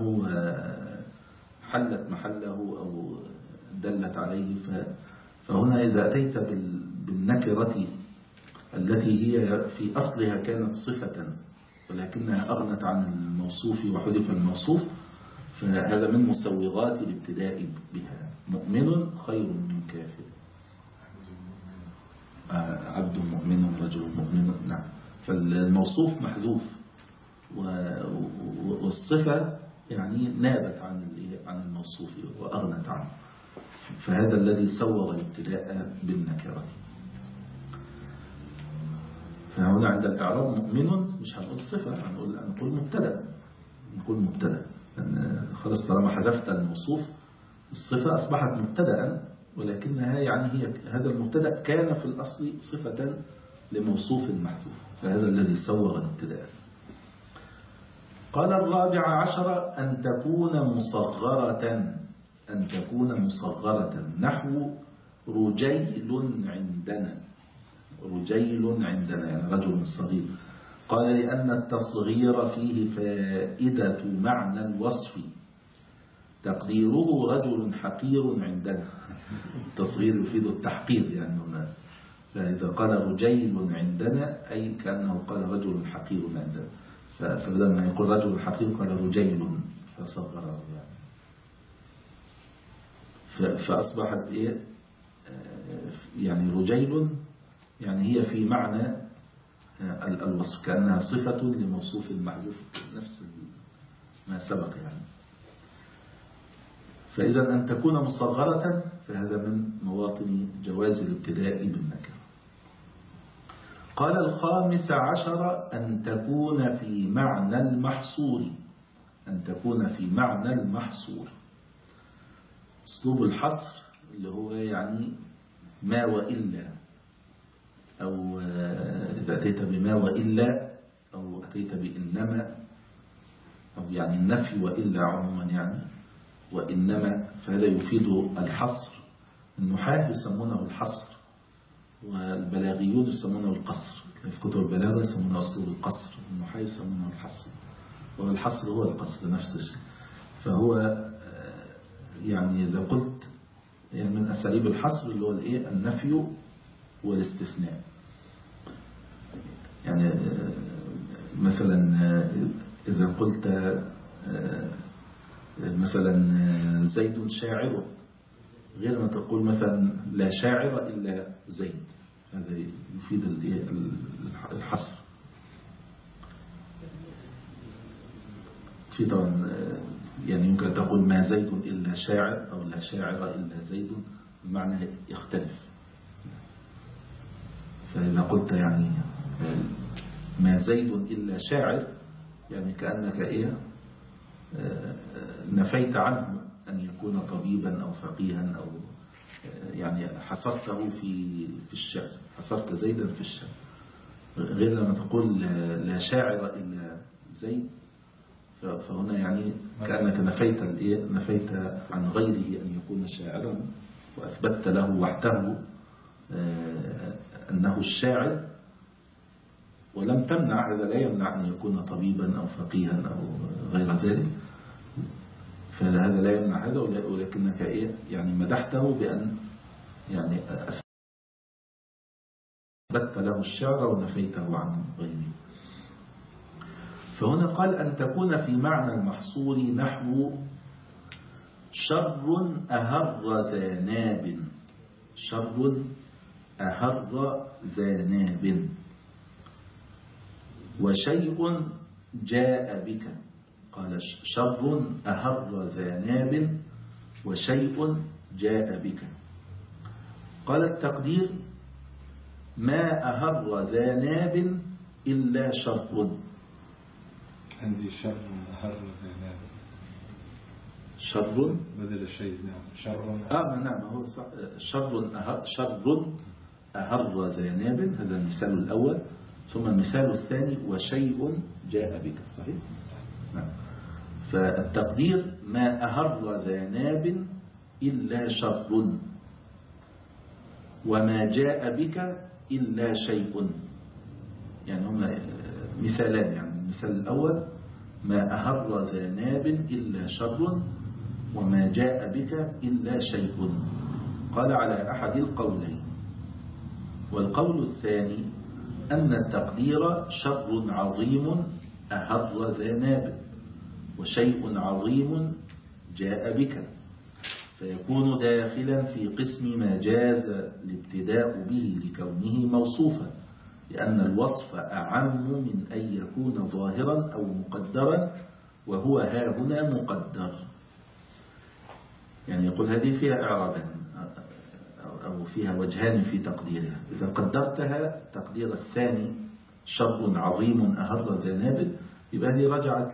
وحلت محله أو دلت عليه. فهنا إذا أتيت بالنكرة التي هي في أصلها كانت صفة ولكنها أغنت عن الموصوف وحذف الموصوف، فهذا من مسوغات الابتداء بها. مؤمن خير من كافر، عبد مؤمن رجل مؤمن. نعم. فالموصوف محذوف والصفة يعني نابت عن الموصوف وأغنت عنه، فهذا الذي سوغ الابتداء بالنكرة. فهنا عند الإعراب مؤمن مش هنقول صفة، هنقول مبتدأ، لأن خلاص طالما حذفت الموصوف الصفة أصبحت مبتدأ، ولكنها يعني هي هذا المبتدأ كان في الأصل صفة لموصوف محذوف، فهذا الذي سوغ الابتداء. قال الرابع عشر أن تكون مصغرة، نحو رجيل عندنا، يعني رجل صغير. قال لأن التصغير فيه فائدة معنى الوصف، تقديره رجل حقير عندنا. التصغير يفيد التحقير، يعني فإذا قال رجيل عندنا أي كأنه قال رجل حقير عندنا، فبدل ما يقول رجل حقير قال رجيل فصغره يعني. فأصبحت إيه يعني رجيل يعني هي في معنى الوصف كأنها صفة لموصوف المحذوف نفس ما سبق يعني. فإذا أن تكون مصغرة فهذا من مواطن جواز الابتداء بالنكرة. قال الخامس عشر أن تكون في معنى المحصور. أن تكون في معنى المحصور. أسلوب الحصر اللي هو يعني ما وإلا، أو إذا أتيت بما وإلا أو أتيت بإنما، أو يعني النفي وإلا عموما يعني وإنما، فهذا يفيد الحصر. النحاة يسمونه الحصر والبلاغيون يسمونه القصر، في كتب البلاغة يسمونه أسلوب القصر، النحاة يسمونه الحصر، والحصر هو القصر نفس الشيء. فهو يعني إذا قلت يعني من أساليب الحصر اللي هو الإيه النفي والاستثناء. يعني مثلا إذا قلت مثلا زيد شاعر غير ما تقول مثلا لا شاعر إلا زيد، هذا يفيد الحصر. في طبعا يعني يمكن تقول ما زيد إلا شاعر أو لا شاعر إلا زيد، المعنى يختلف. فإذا قلت يعني ما زيد إلا شاعر يعني كأنك إيه نفيت عنه أن يكون طبيبا أو فقيها، أو يعني حصرته في الشعر، حصرت زيدا في الشعر. غير لما تقول لا شاعر إلا زيد، فهنا يعني كأنك نفيت عن غيره أن يكون شاعرا، وأثبتت له وحده أنه الشاعر، ولم تمنع، هذا لا يمنع أن يكون طبيبا أو فقيها أو غير ذلك، فهذا لا يمنع هذا، ولكنك يعني مدحته بأن يعني أثبتت له الشعر ونفيته عن غيره. فهنا قال أن تكون في معنى المحصور نحو شر أهر ذا ناب. شر أهر ذا ناب وشيء جاء بك. قال شر أهر ذا ناب وشيء جاء بك. قال التقدير ما أهر ذا ناب إلا شر. عندي شر أهر ذا ناب، شر بدل الشيء. نعم شر نعم هو شر أهر ذا ناب، هذا المثال الأول. ثم المثال الثاني وشيء جاء بك. صحيح. نعم. فالتقدير ما أهر ذا ناب إلا شر، وما جاء بك إلا شيء. يعني هما مثالان. يعني المثال الأول ما أهر ذا ناب إلا شر، وما جاء بك إلا شيء. قال على أحد القولين. والقول الثاني أن التقدير شر عظيم أهر ذا ناب وشيء عظيم جاء بك، فيكون داخلا في قسم ما جاز الابتداء به لكونه موصوفا، لأن الوصف أعم من أن يكون ظاهرا أو مقدرا، وهو ها هنا مقدر. يعني يقول هذه فيها إعرابان أو فيها وجهان في تقديرها. إذا قدرتها تقدير الثاني شر عظيم أهر ذا ناب، يبقى هذه رجعت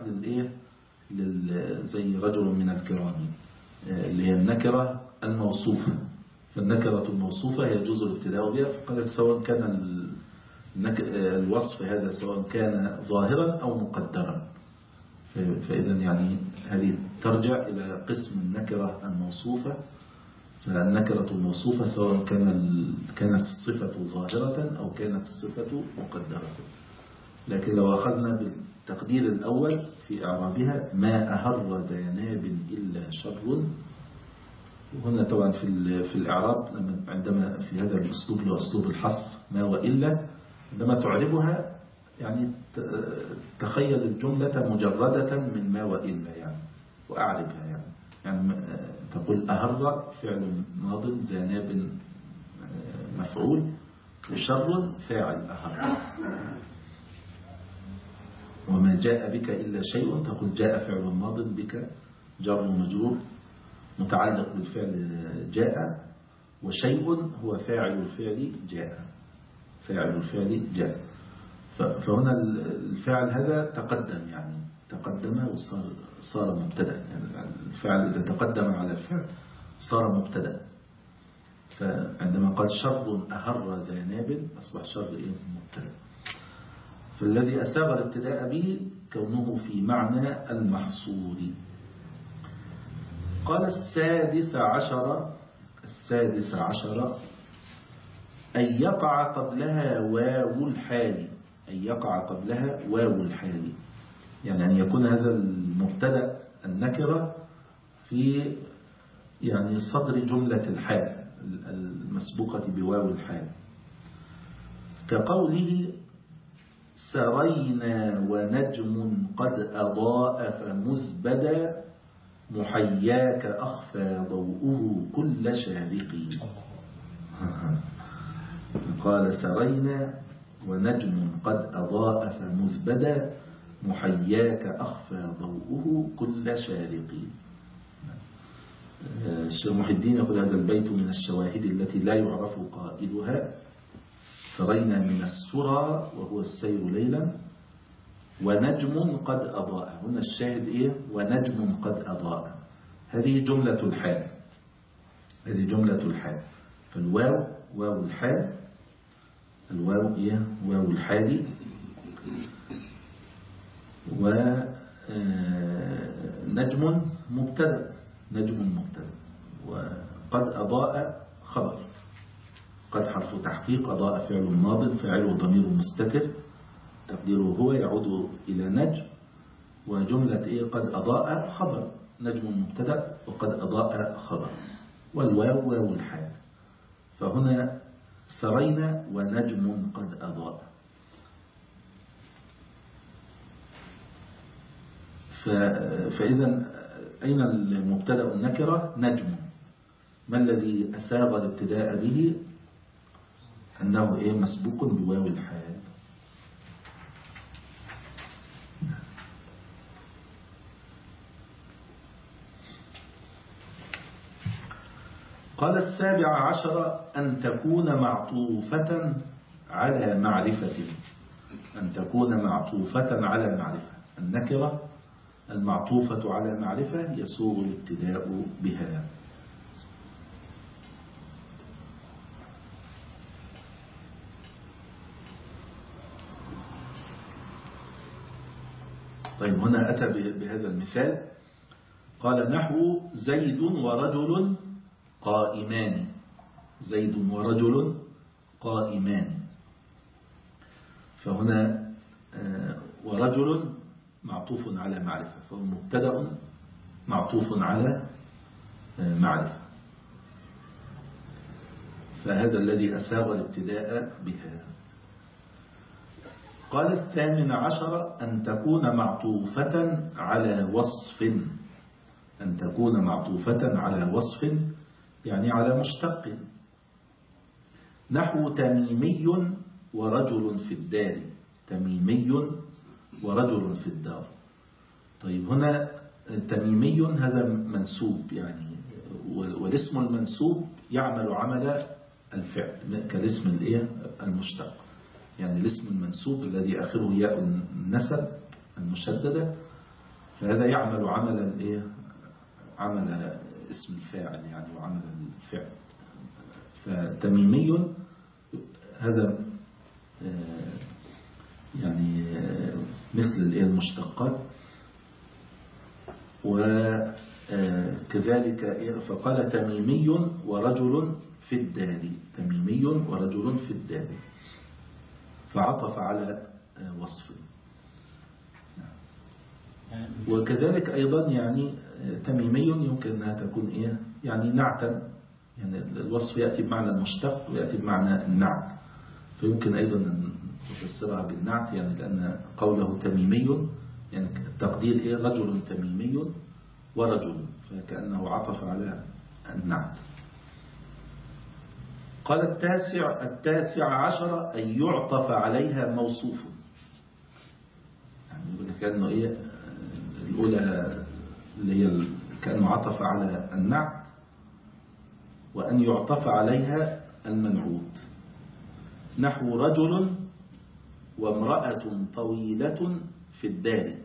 زي رجل من الكرام اللي هي النكرة الموصوفة. فالنكرة الموصوفة يجوز الابتداء بها. فقال سواء كان الوصف هذا سواء كان ظاهرا أو مقدرا. فإذا يعني هذه ترجع إلى قسم النكرة الموصوفة. فالنكرة الموصوفة سواء كانت الصفة ظاهرة أو كانت الصفة مقدرة. لكن لو أخذنا بالتقدير الأول في إعرابها ما أهر ذا ناب إلا شر، هنا طبعا في الإعراب عندما في هذا الأسلوب اللي هو أسلوب الحصر ما وإلا، عندما تعربها يعني تخيل الجملة مجردة من ما وإلا يعني، وأعربها يعني تقول أهر فعل ماض ذا مفعول، وشر فاعل أهر. وما جاء بك إلا شيء تقول جاء فعل ماض بك جر مجرور متعلق بالفعل جاء، وشيء هو فاعل الفعل جاء، فاعل الفعل جاء. فهنا الفعل هذا تقدم يعني تقدم وصار مبتدا، يعني الفعل إذا تقدم على الفعل صار مبتدا. فعندما قال شر أهر ذا ناب أصبح شر مبتدا. فالذي أساغ الابتداء به كونه في معنى المحصور. قال السادس عشر أن يقع قبلها واو الحال، أن يقع قبلها واو الحال، يعني أن يكون هذا المبتدأ النكرة في يعني صدر جملة الحال المسبوقة بواو الحال، كقوله سرينا ونجم قد أضاء فمزبدا محياك أخفى ضوءه كل شارق. قال سرينا ونجم قد أضاء فمزبدا محياك أخفى ضوءه كل شارق. الشيخ محي الدين يقول هذا البيت من الشواهد التي لا يعرف قائلها. سرينا من السرى وهو السير ليلا، ونجم قد أضاء، هنا الشاهد ونجم قد أضاء، هذه جملة الحال، هذه جملة الحال. فالواو واو الحال، الواو واو الحال، ونجم مبتدأ، نجم مبتدأ، وقد أضاء خبر، قد حرف تحقيق، أضاء فعل ماض فاعله ضمير مستتر تقديره هو يعود إلى نجم، وجملة قد أضاء خبر، نجم مبتدأ وقد أضاء خبر، والواو واو الحال. فهنا سرينا ونجم قد أضاء. فإذا أين المبتدأ النكرة؟ نجم. ما الذي أساغ الابتداء به؟ أنه مسبوق بواو الحال. قال السابع عشر أن تكون معطوفة على معرفة، أن تكون معطوفة على معرفة. النكرة المعطوفة على معرفة يسوغ الابتداء بها. طيب هنا أتى بهذا المثال، قال نحو زيد ورجل قائمان، زيد ورجل قائمان. فهنا ورجل معطوف على معرفة، فهو مبتدأ معطوف على معرفة، فهذا الذي أساغ الابتداء بها. قال الثامن عشر أن تكون معطوفة على وصف، أن تكون معطوفة على وصف يعني على مشتق، نحو تميمي ورجل في الدار، تميمي ورجل في الدار. طيب هنا تميمي هذا منسوب يعني، والاسم المنسوب يعمل عمل الفعل كالاسم المشتق، يعني الاسم المنسوب الذي آخره ياء النسب المشددة، فهذا يعمل عمل عمل اسم الفاعل يعني وعمل الفعل. فتميمي هذا يعني مثل المشتقات. وكذلك فقال تميمي ورجل في الدار، تميمي ورجل في الدار، فعطف على وصف. وكذلك أيضا يعني تميمي يمكن أنها تكون إيه يعني نعتا، يعني الوصف يأتي بمعنى المشتق ويأتي بمعنى النعت، فيمكن أيضا أن تفسرها بالنعت، يعني لأن قوله تميمي يعني التقدير إيه رجل تميمي ورجل، فكأنه عطف على النعت. قال التاسع عشر أن يعطف عليها موصوف، يعني يقول كأنه إيه الأولى اللي هي كأنه عطف على النعت، وأن يعطف عليها المنعوت، نحو رجل وامرأة طويلة في الدار،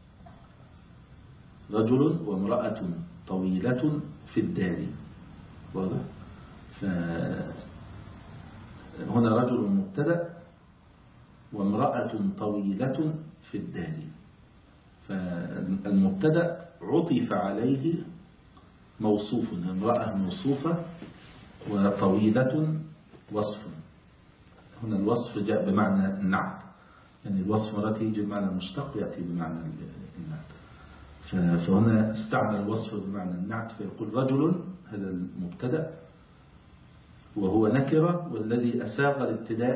رجل وامرأة طويلة في الدار، واضح؟ هنا رجل مبتدأ وامرأة طويلة في الدار، فالمبتدأ عطف عليه موصوف، امرأة موصوفة وطويلة وصف. هنا الوصف جاء بمعنى النعت، يعني الوصف مرات يجي بمعنى المشتق يأتي بمعنى النعت، فهنا استعمل الوصف بمعنى النعت، فيقول رجل هذا المبتدأ وهو نكرة، والذي أساغ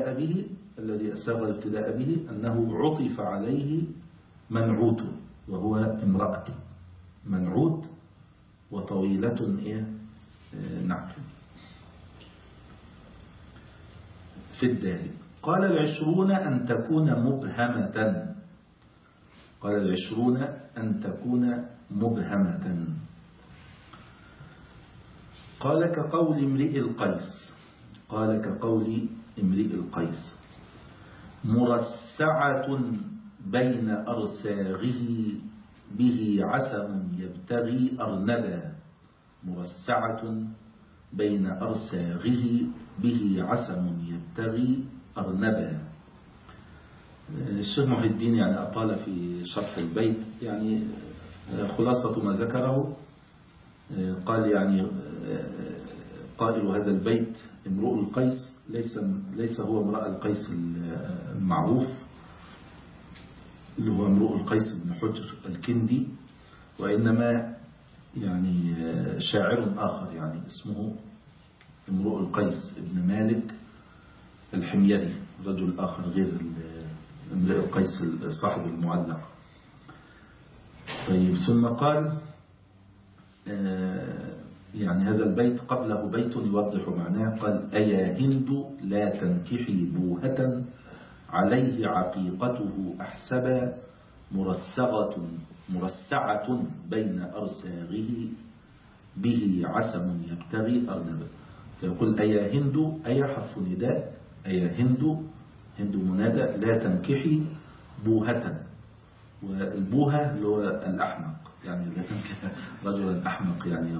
الابتداء به أنه عطف عليه منعوت وهو امرأة، منعوت وطويلة نعت في الدار. قال 20 أن تكون مبهمة، قال 20 أن تكون مبهمة. قال كقول امرئ القيس، قال كقول امرئ القيس مرسعة بين أرساغه به عسم يبتغي أرنبا، مرسعة بين أرساغه به عسم يبتغي أرنبا. الشيخ محي الدين يعني أطال في شرح البيت، يعني خلاصة ما ذكره قال يعني قائل هذا البيت امرؤ القيس ليس هو امرأ القيس المعروف اللي هو امرؤ القيس بن حجر الكندي، وإنما يعني شاعر آخر يعني اسمه امرؤ القيس بن مالك الحميري، رجل آخر غير امرؤ القيس صاحب المعلق. طيب ثم قال يعني هذا البيت قبله بيت يوضح معناه، قال أيا هند لا تنكحي بوهة عليه عقيقته أحسبا مرسعة بين أرساغه به عسم يبتغي أرنبا. فيقول أيا هند، أيا حرف نداء، أيا هند منادى، لا تنكحي بوهة، والبوهة اللي هو الأحمق، يعني لا تنكح رجلا أحمق يعني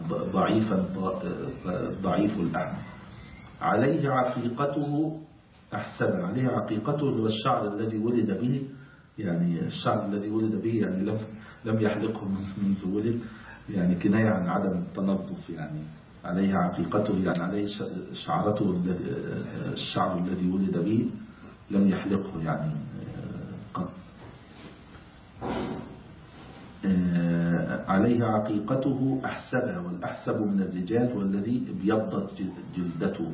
ضعيف الأحمق. عليه عقيقته أحسب، عليه عقيقته اللي هو الشعر الذي ولد به، يعني الشعر الذي ولد به يعني لم يحلقه منذ ولد، يعني كناية عن عدم التنظف، يعني عليه عقيقته يعني عليه شعرته الشعر الذي ولد به لم يحلقه يعني قط. عليه عقيقته أحسبها، والأحسب من الرجال والذي ابيضت جلدته.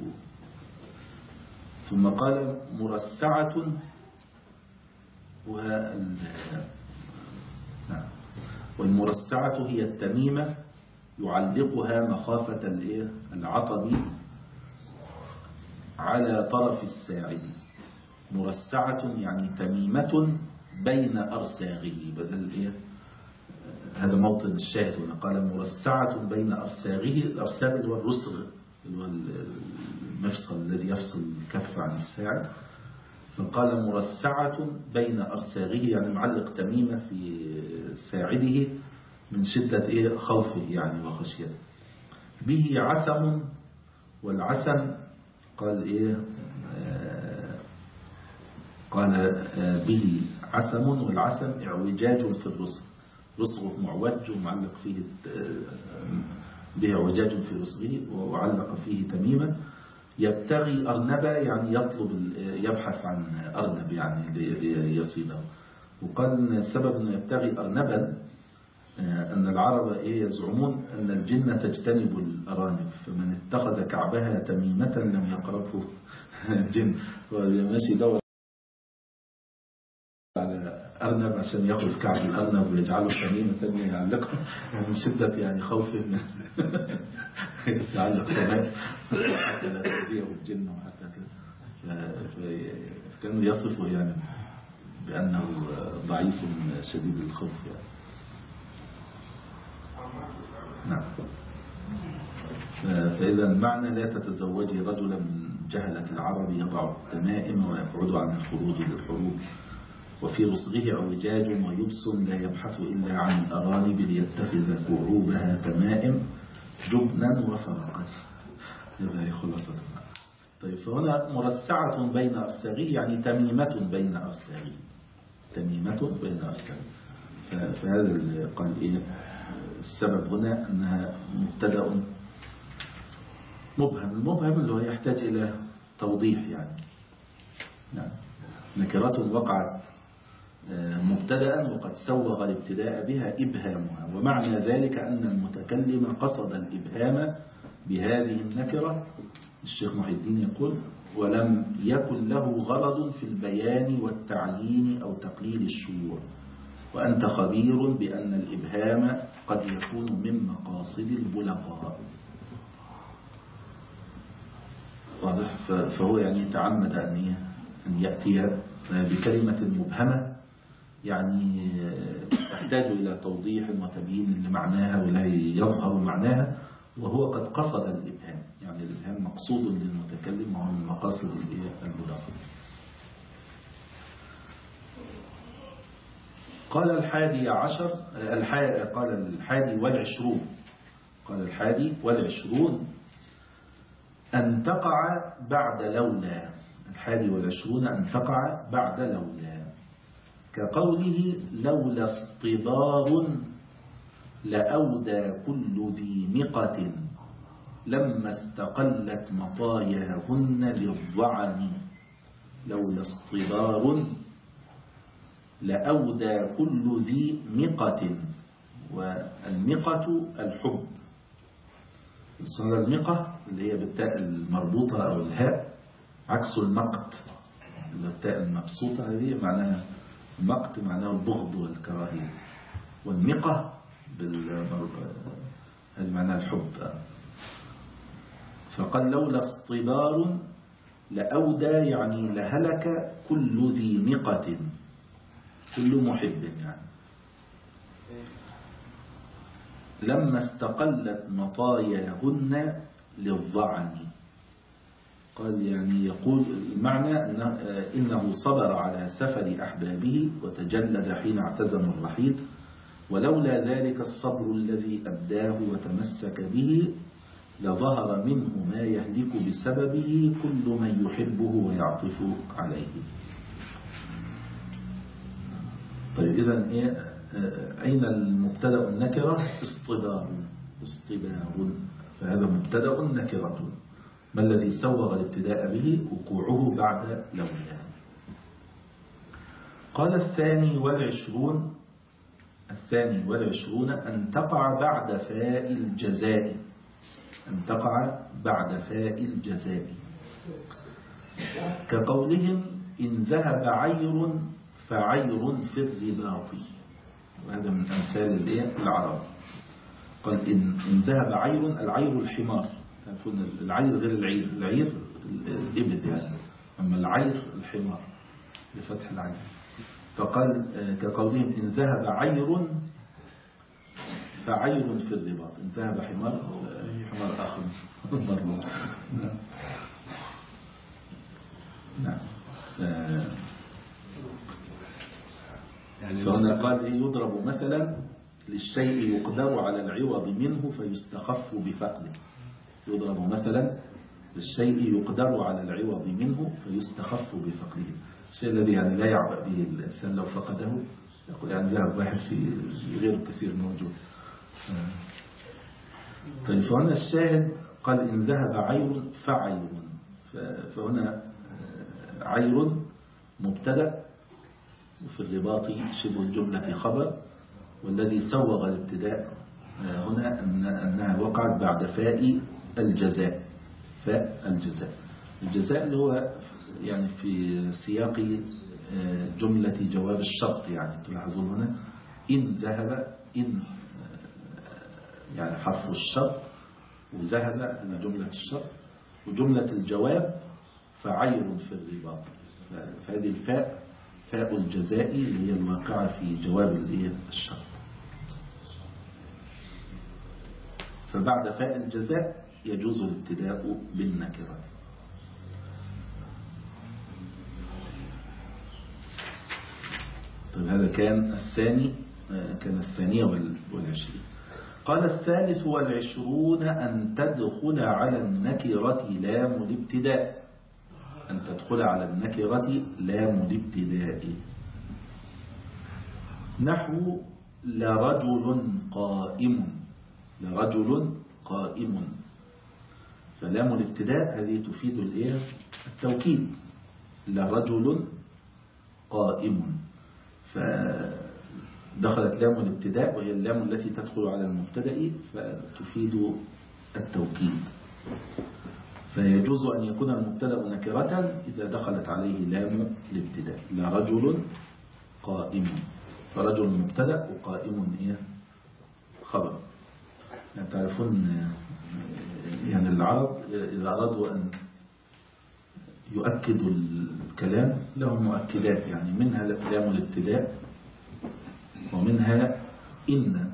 ثم قال مرسعة، والمرسعة هي التميمة يعلقها مخافة العطب على طرف الساعد. مرسعة يعني تميمة بين أرساغه، بدل هذا موطن الشاهد هنا، قال مرسعة بين أرساغه، الأرساغ اللي هو الرسغ اللي هو المفصل الذي يفصل الكف عن الساعد، فقال مرسعة بين أرساغه يعني معلق تميمة في ساعده من شدة خوفه يعني وخشيته. به عسم، والعسم قال قال به عسم، والعسم اعوجاج في الرسغ، رسغه معوج ومعلق فيه به اعوجاج في رسغه وعلق فيه تميمة. يبتغي أرنبا يعني يطلب يبحث عن أرنب يعني ليصيده. وقال السبب أنه يبتغي أرنبا أن العرب يزعمون أن الجن تجتنب الأرانب، فمن اتخذ كعبها تميمة لم يقربه الجن. ماشي دور على أرنب عشان يأخذ كعب الأرنب ويجعله تميمة يعلقه من شدة يعني خوفه من يتعلق تمام حتى لا تأذيه الجن وحتى كده. فكانوا يصفوا يعني بأنه ضعيف شديد الخوف يعني. نعم. فإذا المعنى لا تتزوجي رجلا من جهلة العرب يضع التمائم ويبعد عن الخروج للحروب، وفي رصغه اعوجاج ويبس لا يبحث إلا عن الأرانب ليتخذ كعوبها تمائم جبنا وفرقا. هذا هي خلاصة. طيب فهنا مرسعة بين أرساغه يعني تميمة بين أرساغه، تميمة بين أرساغه. فهذا اللي قال السبب هنا أنها مبتدأ مبهم. المبهم اللي هو يحتاج إلى توضيح يعني. نعم. نكرات وقعت مبتدأ وقد سوغ الابتداء بها إبهامها، ومعنى ذلك أن المتكلم قصد الإبهام بهذه النكرة. الشيخ محي الدين يقول: ولم يكن له غرض في البيان والتعيين أو تقليل الشيوع، وأنت خبير بأن الإبهام قد يكون من مقاصد البلغاء. واضح؟ فهو يعني تعمد أن يأتي بكلمة مبهمة يعني تحتاج إلى توضيح وتبيين لمعناها ولا يظهر معناها، وهو قد قصد الإبهام، يعني الإبهام مقصود للمتكلم وهو من مقاصد البلاغة. قال الحادي عشر، قال الحادي والعشرون، قال الحادي والعشرون أن تقع بعد لولا. الحادي والعشرون أن تقع بعد لولا، كقوله: لولا اصطبار لأودى كل ذي نقة لما استقلت مطاياهن للظعن. لولا اصطبار لأودى كل ذي نقة، والنقة الحب. صار النقة اللي هي بالتاء المربوطة أو الهاء عكس المقت، التاء المبسوطة هذه معناها مقت، معناه البغض والكراهية، والنقة هذه معناها الحب. فقال: لولا اصطبار لأودى يعني لهلك كل ذي نقة، كل محب يعني. لما استقلت مطاياهن للظعن، قال يعني يقول المعنى إنه صبر على سفر أحبابه وتجلد حين اعتزم الرحيل، ولولا ذلك الصبر الذي أبداه وتمسك به لظهر منه ما يهلك بسببه كل من يحبه ويعطف عليه. طيب إذن أين المبتدأ النكرة؟ اصطبار، فهذا مبتدأ نكرة. ما الذي سوغ الابتداء به؟ وقوعه بعد لولا. قال الثاني والعشرون أن تقع بعد فاء الجزاء، أن تقع بعد فاء الجزاء، كقولهم: إن ذهب عير فعير في الرباط. وهذا من أمثال العرب. قال: إن ذهب عير، العير الحمار، العير غير العير، العير الإبل يعني، أما العير الحمار بفتح العين. فقال كقولهم: إن ذهب عير فعير في الرباط. إن ذهب حمار آخر مرة. نعم. فهنا قال: يضرب مثلا للشيء يقدر على العوض منه فيستخف بفقده. يضرب مثلا للشيء يقدر على العوض منه فيستخف بفقده، الشيء الذي يعني لا يعبأ به الإنسان لو فقده. يقول يعني ذهب واحد في غير كثير موجود. طيب فهنا الشاهد قال: إن ذهب عير فعير، فهنا عير مبتدأ، وفي الرباط شبه الجملة خبر، والذي سوغ الابتداء هنا أنها وقعت بعد فاء الجزاء. فاء الجزاء، الجزاء اللي هو يعني في سياق جملة جواب الشرط. يعني تلاحظون هنا إن ذهب، إن يعني حرف الشرط، وذهب من جملة الشرط، وجملة الجواب فعيل في الرباط. فهذه الفاء فاء الجزاء اللي هي الواقعة في جواب الشرط. فبعد فاء الجزاء يجوز الابتداء بالنكرة. طيب هذا كان الثاني، كان الثانية والعشرين. قال الثالث والعشرون أن تدخل على النكرة لام الابتداء. أن تدخل على النكرة لام الابتداء. نحو لرجل قائم، لرجل قائم. فلام الابتداء هذه تفيد التوكيد. لرجل قائم، فدخلت لام الابتداء وهي اللام التي تدخل على المبتدأ فتفيد التوكيد. فيجوز أن يكون المبتدأ نكرة إذا دخلت عليه لام الابتداء. لرجل قائم، فرجل مبتدأ وقائم خبر. يعني تعرفون يعني العرب إذا أرادوا أن يؤكدوا الكلام لهم مؤكدات، يعني منها لام الابتداء ومنها إن.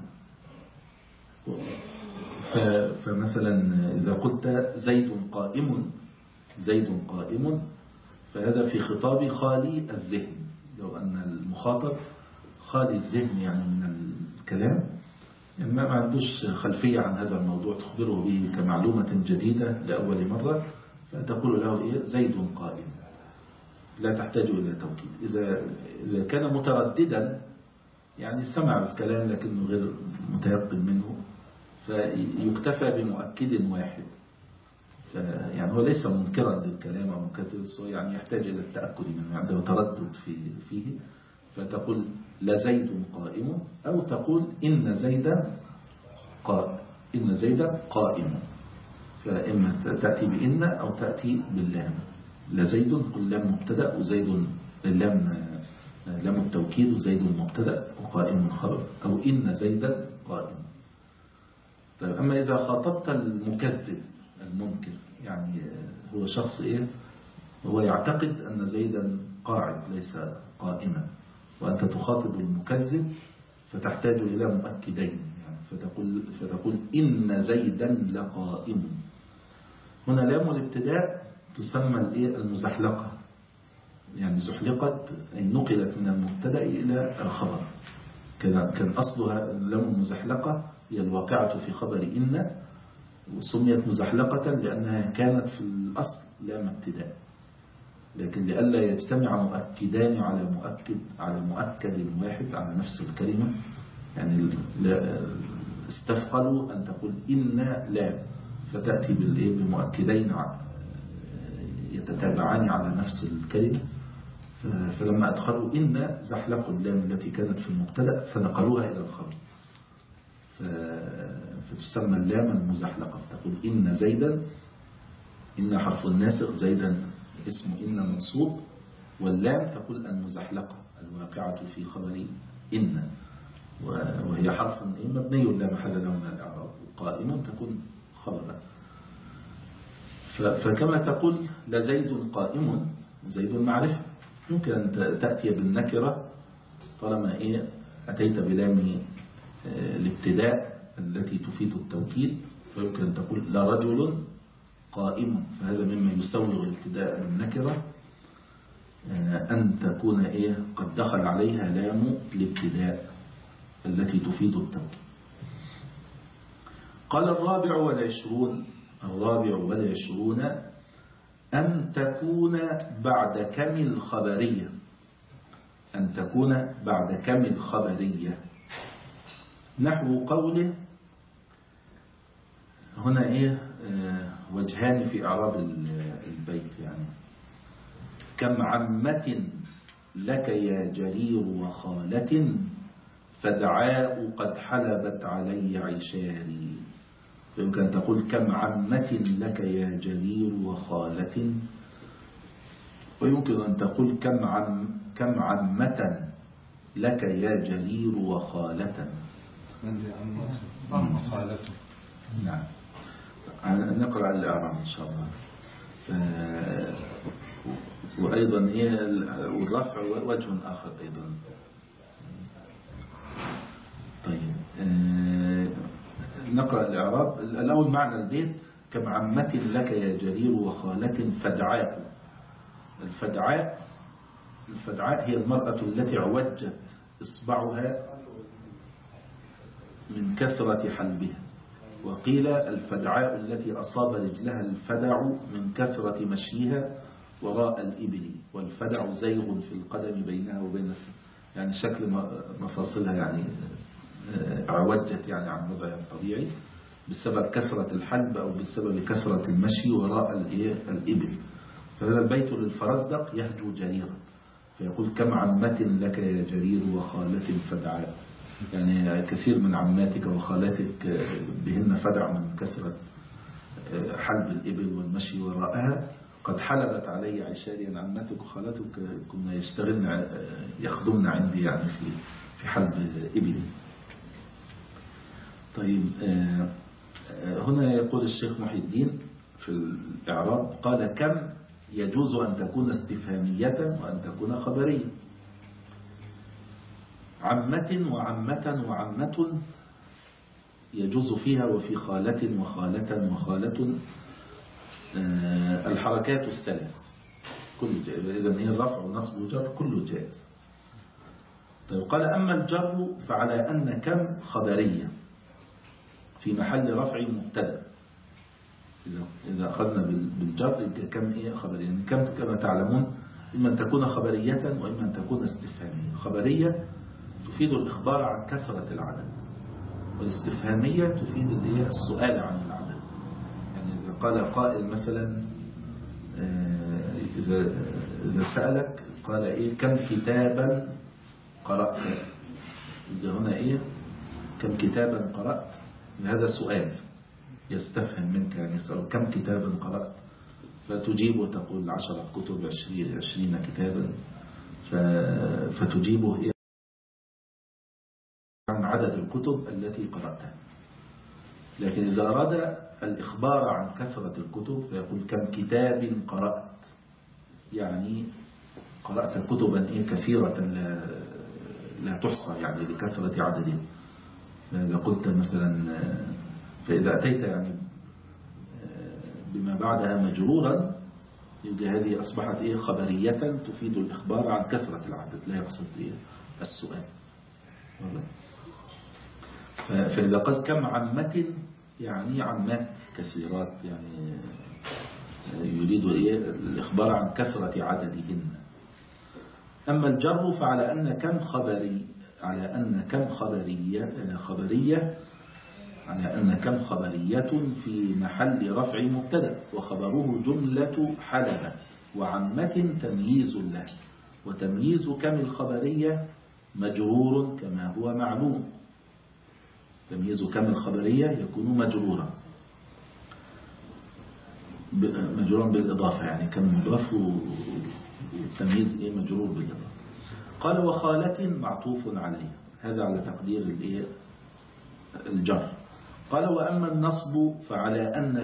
فمثلا إذا قلت زيد قائم، زيد قائم، فهذا في خطاب خالي الذهن. لو أن المخاطب خالي الذهن يعني من الكلام، يعني ما عندوش خلفية عن هذا الموضوع تخبره به كمعلومة جديدة لأول مرة، فتقول له زيد قائم، لا تحتاج إلى توكيد. إذا كان مترددا يعني سمع الكلام لكنه غير متيقن منه، فيكتفى بمؤكد واحد. يعني هو ليس منكرا للكلام أو مكذب، يعني يحتاج إلى التأكد منه، عنده تردد فيه. فتقول لزيد قائم، أو تقول إن زيدا قائم، إن زيدا قائم. فإما تأتي بإن أو تأتي باللام. لزيد قل لام مبتدأ وزيد لام التوكيد وزيد مبتدأ وقائم خبر، أو إن زيدا قائم. طيب أما إذا خاطبت المكذب المنكر، يعني هو شخص هو يعتقد أن زيدا قاعد ليس قائما، وأنت تخاطب المكذب فتحتاج إلى مؤكدين، يعني فتقول إن زيدا لقائم. هنا لام الابتداء تسمى المزحلقة، يعني زحلقت أي نقلت من المبتدأ إلى الخبر. كان أصلها لام المزحلقة هي الواقعة في خبر إن، وسميت مزحلقة لأنها كانت في الأصل لام ابتداء، لكن لئلا يجتمع مؤكدان على مؤكد واحد على نفس الكلمة، يعني استثقلوا أن تقول إن لام، فتأتي بمؤكدين يتتابعان على نفس الكلمة. فلما أدخلوا إن زحلقوا اللام التي كانت في المبتدأ فنقلوها إلى الخبر، فتسمى اللام المزحلقة. تقول إن زيدا، إن حرف الناسخ، زيدا اسم إن منصوب، واللام تقول المزحلقة الواقعة في خبر إن، وهي حرف مبني لا محل له من الإعراب، وقائم تكون خبرا. فكما تقول لزيد قائم، زيد معرفة، يمكن أن تأتي بالنكرة طالما أتيت بلام الابتداء التي تفيد التوكيد، فيمكن أن تقول لرجل قائم، فهذا مما يسوغ الابتداء بالنكرة أن تكون قد دخل عليها لام الابتداء التي تفيد التوكيد. قال الرابع والعشرون أن تكون بعد كم الخبرية. أن تكون بعد كم الخبرية. نحو قوله هنا وجهان في إعراب البيت، يعني كم عمة لك يا جرير وخالة فدعاء قد حلبت علي عشاري. فيمكن أن تقول كم عمة لك يا جرير وخالة، ويمكن أن تقول كم عمة لك يا جرير وخالة. عندي عمة وخالته. نعم. نقرأ الإعراب إن شاء الله. وأيضا والرفع وجه آخر أيضا. طيب نقرأ الإعراب الأول. معنى البيت كم عمة لك يا جرير وخالة فدعاء. الفدعاء هي المرأة التي عوجت إصبعها من كثرة حلبها، وقيل الفدعاء التي أصاب رجلها الفدع من كثرة مشيها وراء الإبل، والفدع زيغ في القدم بينها وبين يعني شكل مفاصلها يعني عوجت يعني عن وضعها الطبيعي بسبب كثرة الحلب أو بسبب كثرة المشي وراء الإبل. فهذا البيت للفرزدق يهجو جريرا فيقول كم عمة لك يا جرير وخالة فدعاء، يعني كثير من عماتك وخالاتك بهن فدع من كثرة حلب الإبل والمشي وراءها. قد حلبت علي عشاري، يعني عماتك وخالاتك كنا يشتغلن يخدمن عندي يعني في حلب إبل. طيب هنا يقول الشيخ محي الدين في الإعراب قال كم يجوز أن تكون استفهامية وأن تكون خبرية. عمة وعمة يجوز فيها، وفي خالة وخالة الحركات الثلاث كل جائز. إذا هي الرفع ونصب وجر كله جائز. طيب قال أما الجر فعلى أن كم خبرية في محل رفع مبتدا. إذا أخذنا بالجر كم خبرية، يعني كم كما تعلمون إما أن تكون خبرية وإما أن تكون استفهامية. خبرية تفيد الإخبار عن كثرة العدد، والاستفهامية تفيد السؤال عن العدد. يعني إذا قال قائل مثلا إذا سألك قال كم كتابا قرأت، هنا كم كتابا قرأت، هذا سؤال يستفهم منك، يعني يسأل كم كتابا قرأت، فتجيب وتقول 10 كتب 20 كتابا، فتجيبه عن عدد الكتب التي قرأتها. لكن إذا أراد الإخبار عن كثرة الكتب فيقول كم كتاب قرأت، يعني قرأت كتبا كثيرة لا تحصى يعني لكثرة عددها. إذا قلت مثلا فإذا أتيت يعني بما بعدها مجرورا يبقى هذه أصبحت خبرية تفيد الإخبار عن كثرة العدد، لا يقصد السؤال. فإذا قال كم عمة يعني عمات كثيرات، يعني يريد الإخبار عن كثرة عددهن. أما الجر فعلى أن كم خبري، على أن كم خبرية على أن كم خبرية في محل رفع مبتدا، وخبره جملة حلبة، وعمة تمييز له، وتمييز كم الخبرية مجرور كما هو معلوم. تمييز كم الخبرية يكون مجرورا بالإضافة، يعني كم مضاف والتمييز مجرور بالإضافة. قال وخالة معطوف عليه، هذا على تقدير الجر. قال وأما النصب فعلى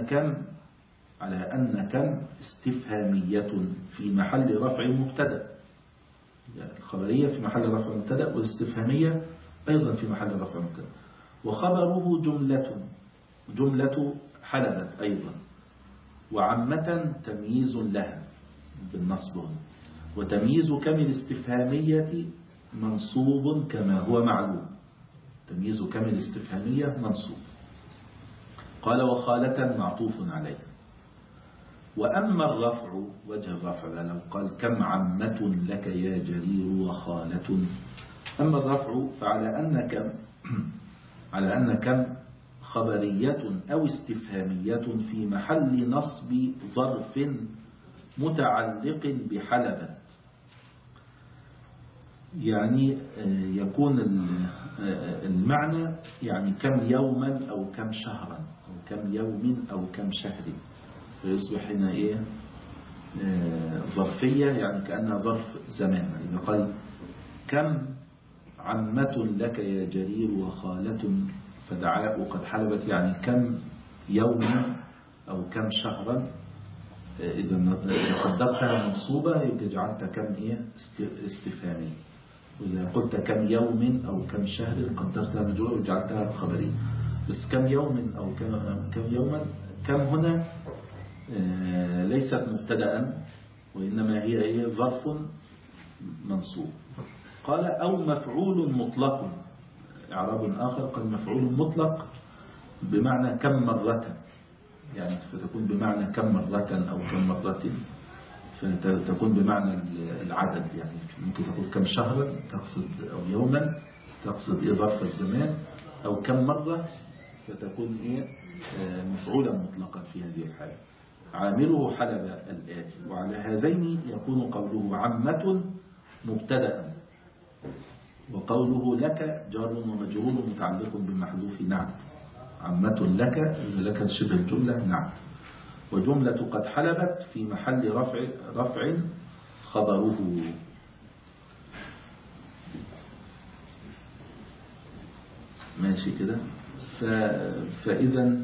أن كم استفهامية في محل رفع مبتدا، الخبرية في محل رفع مبتدا، والاستفهامية أيضا في محل رفع مبتدا، وخبره جملة حلبت أيضا، وعمة تمييز لها بالنصب، وتمييز كم الاستفهامية منصوب كما هو معلوم. تمييز كم الاستفهامية منصوب. قال وخالة معطوف عليه. وأما الرفع وجه الرفع لو قال كم عمة لك يا جرير وخالة. أما الرفع فعلى أن كم خبرية أو استفهامية في محل نصب ظرف متعلق بحلبة، يعني يكون المعنى يعني كم يوما أو كم شهرا أو كم يوم أو كم شهر، فيصبح هنا إيه ظرفية، يعني كأنها ظرف زمان. إذا قال كم عمة لك يا جرير وخالة فدعاء قد حلبت، يعني كم يوما أو كم شهرا. إذا قدرتها منصوبة يبقى جعلت كم إيه استفهامية، وإذا قلت كم يوم أو كم شهر قدرتها مجرورة وجعلتها خبرية. بس كم يوم أو كم يوما، كم هنا ليست مبتدأ وإنما هي ظرف منصوب. قال أو مفعول مطلق، إعراب آخر قال مفعول مطلق بمعنى كم مرة، يعني فتكون بمعنى كم مرة أو كم مرة، فتكون بمعنى العدد، يعني ممكن تقول كم شهرا تقصد أو يوما تقصد إيه ظرف الزمان، أو كم مرة فتكون إيه مفعولا مطلقا في هذه الحالة. عامله حلب الآتي. وعلى هذين يكون قوله عمة مبتدأ، وقوله لك جار ومجرور متعلق بمحذوف نعت. عمة لك شبه الجملة نعت. وجملة قد حلبت في محل رفع خبره. ماشي كده. فإذا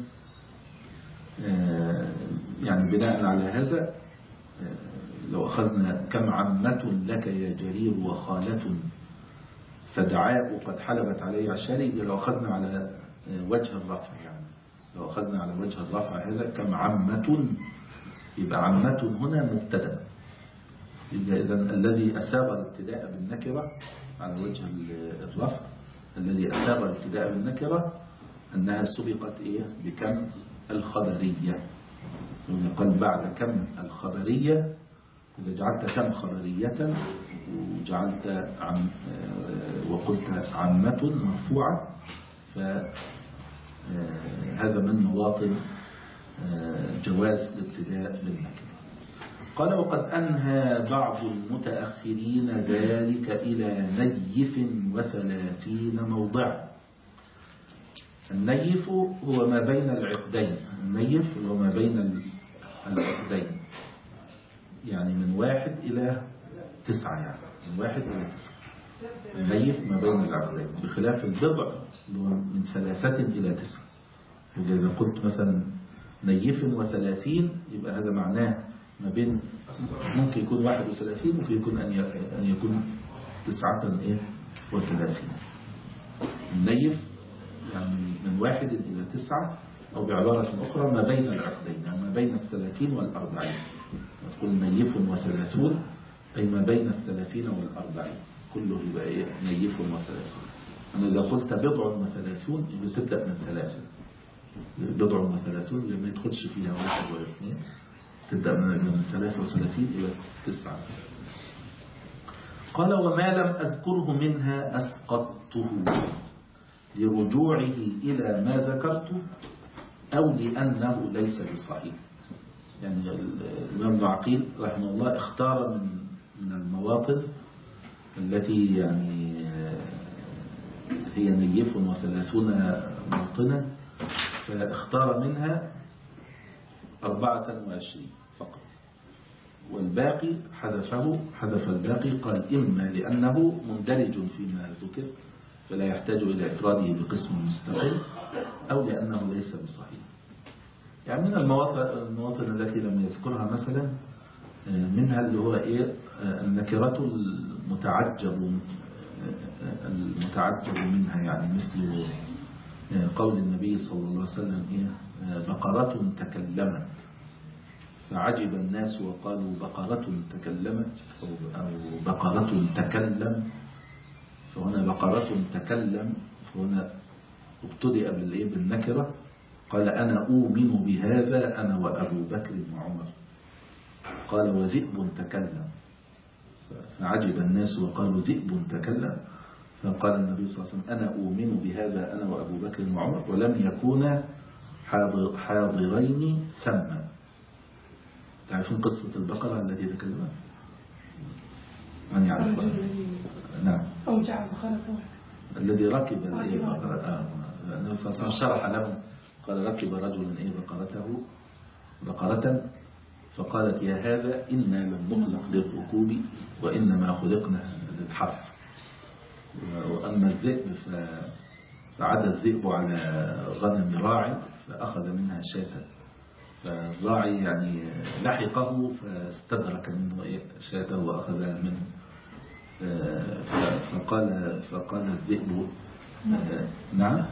يعني بناء على هذا لو أخذنا كم عمة لك يا جرير وخالة فدعاء قد حلبت عليه عشاري، لو أخذنا على وجه الرفع، يعني لو أخذنا على وجه الرفع هذا كم عمة، يبقى عمة هنا مبتدأ. إذا الذي أساغ الابتداء بالنكرة على وجه الرفع، الذي أساغ الابتداء بالنكرة أنها سبقت إيه بكم الخبرية. قال بعد كم الخبرية، إذا جعلت كم خبرية وجعلت وقلت عمة مرفوعة، فهذا من مواطن جواز الابتداء بالنكرة. قال وقد أنهى بعض المتأخرين ذلك إلى نيف 30 موضع. النيف هو ما بين العقدين، النيف هو ما بين العقدين، يعني من 1 إلى 9، يعني من 1 إلى 9. النيف ما بين العقدين، بخلاف البضع من 3 إلى 9. إذا قلت مثلا نيف 30 يبقى هذا معناه ما بين، ممكن يكون 31، ممكن يكون أن يكون 39. النيف يعني من 1 إلى 9، أو بعبارة أخرى ما بين العقدين، يعني ما بين 30 و40. تقول نيف 30 أي ما بين 30 و40 كله يبقى إيه نيف 30. أنا إذا قلت بضع 30 يبقى تبدأ من 3. بضع 30 لما يدخلش فيها 1 ولا 2، تبدأ من 33 إلى 9. قال وما لم أذكره منها أسقطته لرجوعه إلى ما ذكرته أو لأنه ليس بصحيح. يعني الإمام ابن عقيل رحمه الله اختار من المواطن التي يعني هي نيف 30 موطنا، فاختار منها 24 فقط، والباقي حذف الباقي. قال إما لأنه مندرج فيما ذكر فلا يحتاج إلى إفراده بقسم مستقل، أو لأنه ليس بصحيح. يعني من المواطن التي لم يذكرها مثلا منها اللي هو إيه النكرة المتعجب منها، يعني مثل قول النبي صلى الله عليه وسلم إيه بقرة تكلمت فعجب الناس وقالوا بقرة تكلمت أو بقرة تكلم. فهنا بقرة تكلم، فهنا ابتدأ بالنكرة. قال أنا أؤمن بهذا أنا وأبو بكر وعمر. قال وذئب تكلم فعجب الناس وقالوا ذئب تكلم. فقال النبي صلى الله عليه وسلم أنا أؤمن بهذا أنا وأبو بكر وعمر ولم يكونا حاضرين ثم. تعرفون قصة البقرة التي تكلمت؟ من يعرفها؟ نعم. أو جعل بقرته الذي ركب بقرة النبي صلى الله عليه وسلم شرح لهم قال ركب رجل بقرة فقالت يا هذا إنا لم نخلق للركوب وإنما خلقنا للحرث. وأما الذئب فعاد الذئب على غنم راعي فأخذ منها شاة، فالراعي يعني لحقه فاستدرك منه شاته وأخذها منه. فقال الذئب نعم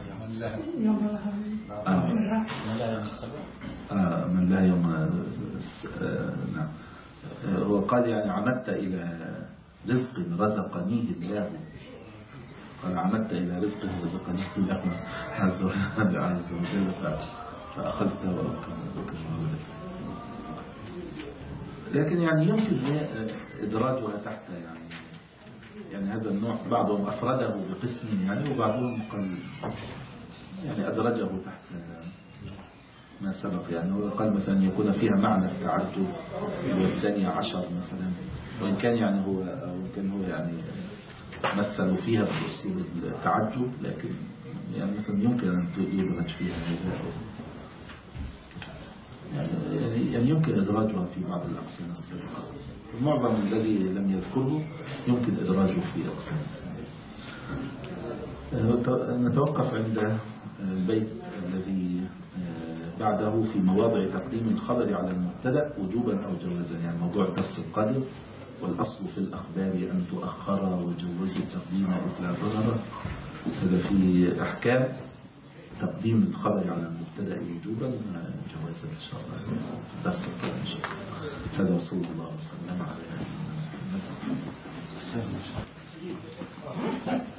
من لا يوم نعم. هو قال يعني عمدت إلى رزق رزقنيه الله، قال عمدت إلى رزق رزقنيه الله عز وجل فأخذته وأكمل. لكن يعني يمكن إدراجها تحت يعني هذا النوع بعضهم أفرده بقسم يعني، وبعضهم قال يعني أدرجه تحت ما سبق يعني. هو قال مثلا يكون فيها معنى التعجب والثانية عشر مثلا، وإن كان يعني هو يعني مثلوا فيها بأسلوب التعجب، لكن يعني مثلا يمكن أن يدرج فيها هذا يعني يمكن إدراجها في بعض الأقسام السابقة. المعظم الذي لم يذكره يمكن إدراجه في أقسام السابقة. نتوقف عند البيت الذي بعده في مواضع تقديم الخبر على المبتدأ وجوبا أو جوازا، يعني موضوع الدرس القادم. والأصل في الأخبار أن تؤخر وجوز التقديم إطلاق ضرر. هذا في أحكام تقديم الخبر على المبتدأ وجوبا جوازا إن شاء الله في الدرس القادم إن شاء الله. هذا وصلى الله وسلم على نبينا محمد.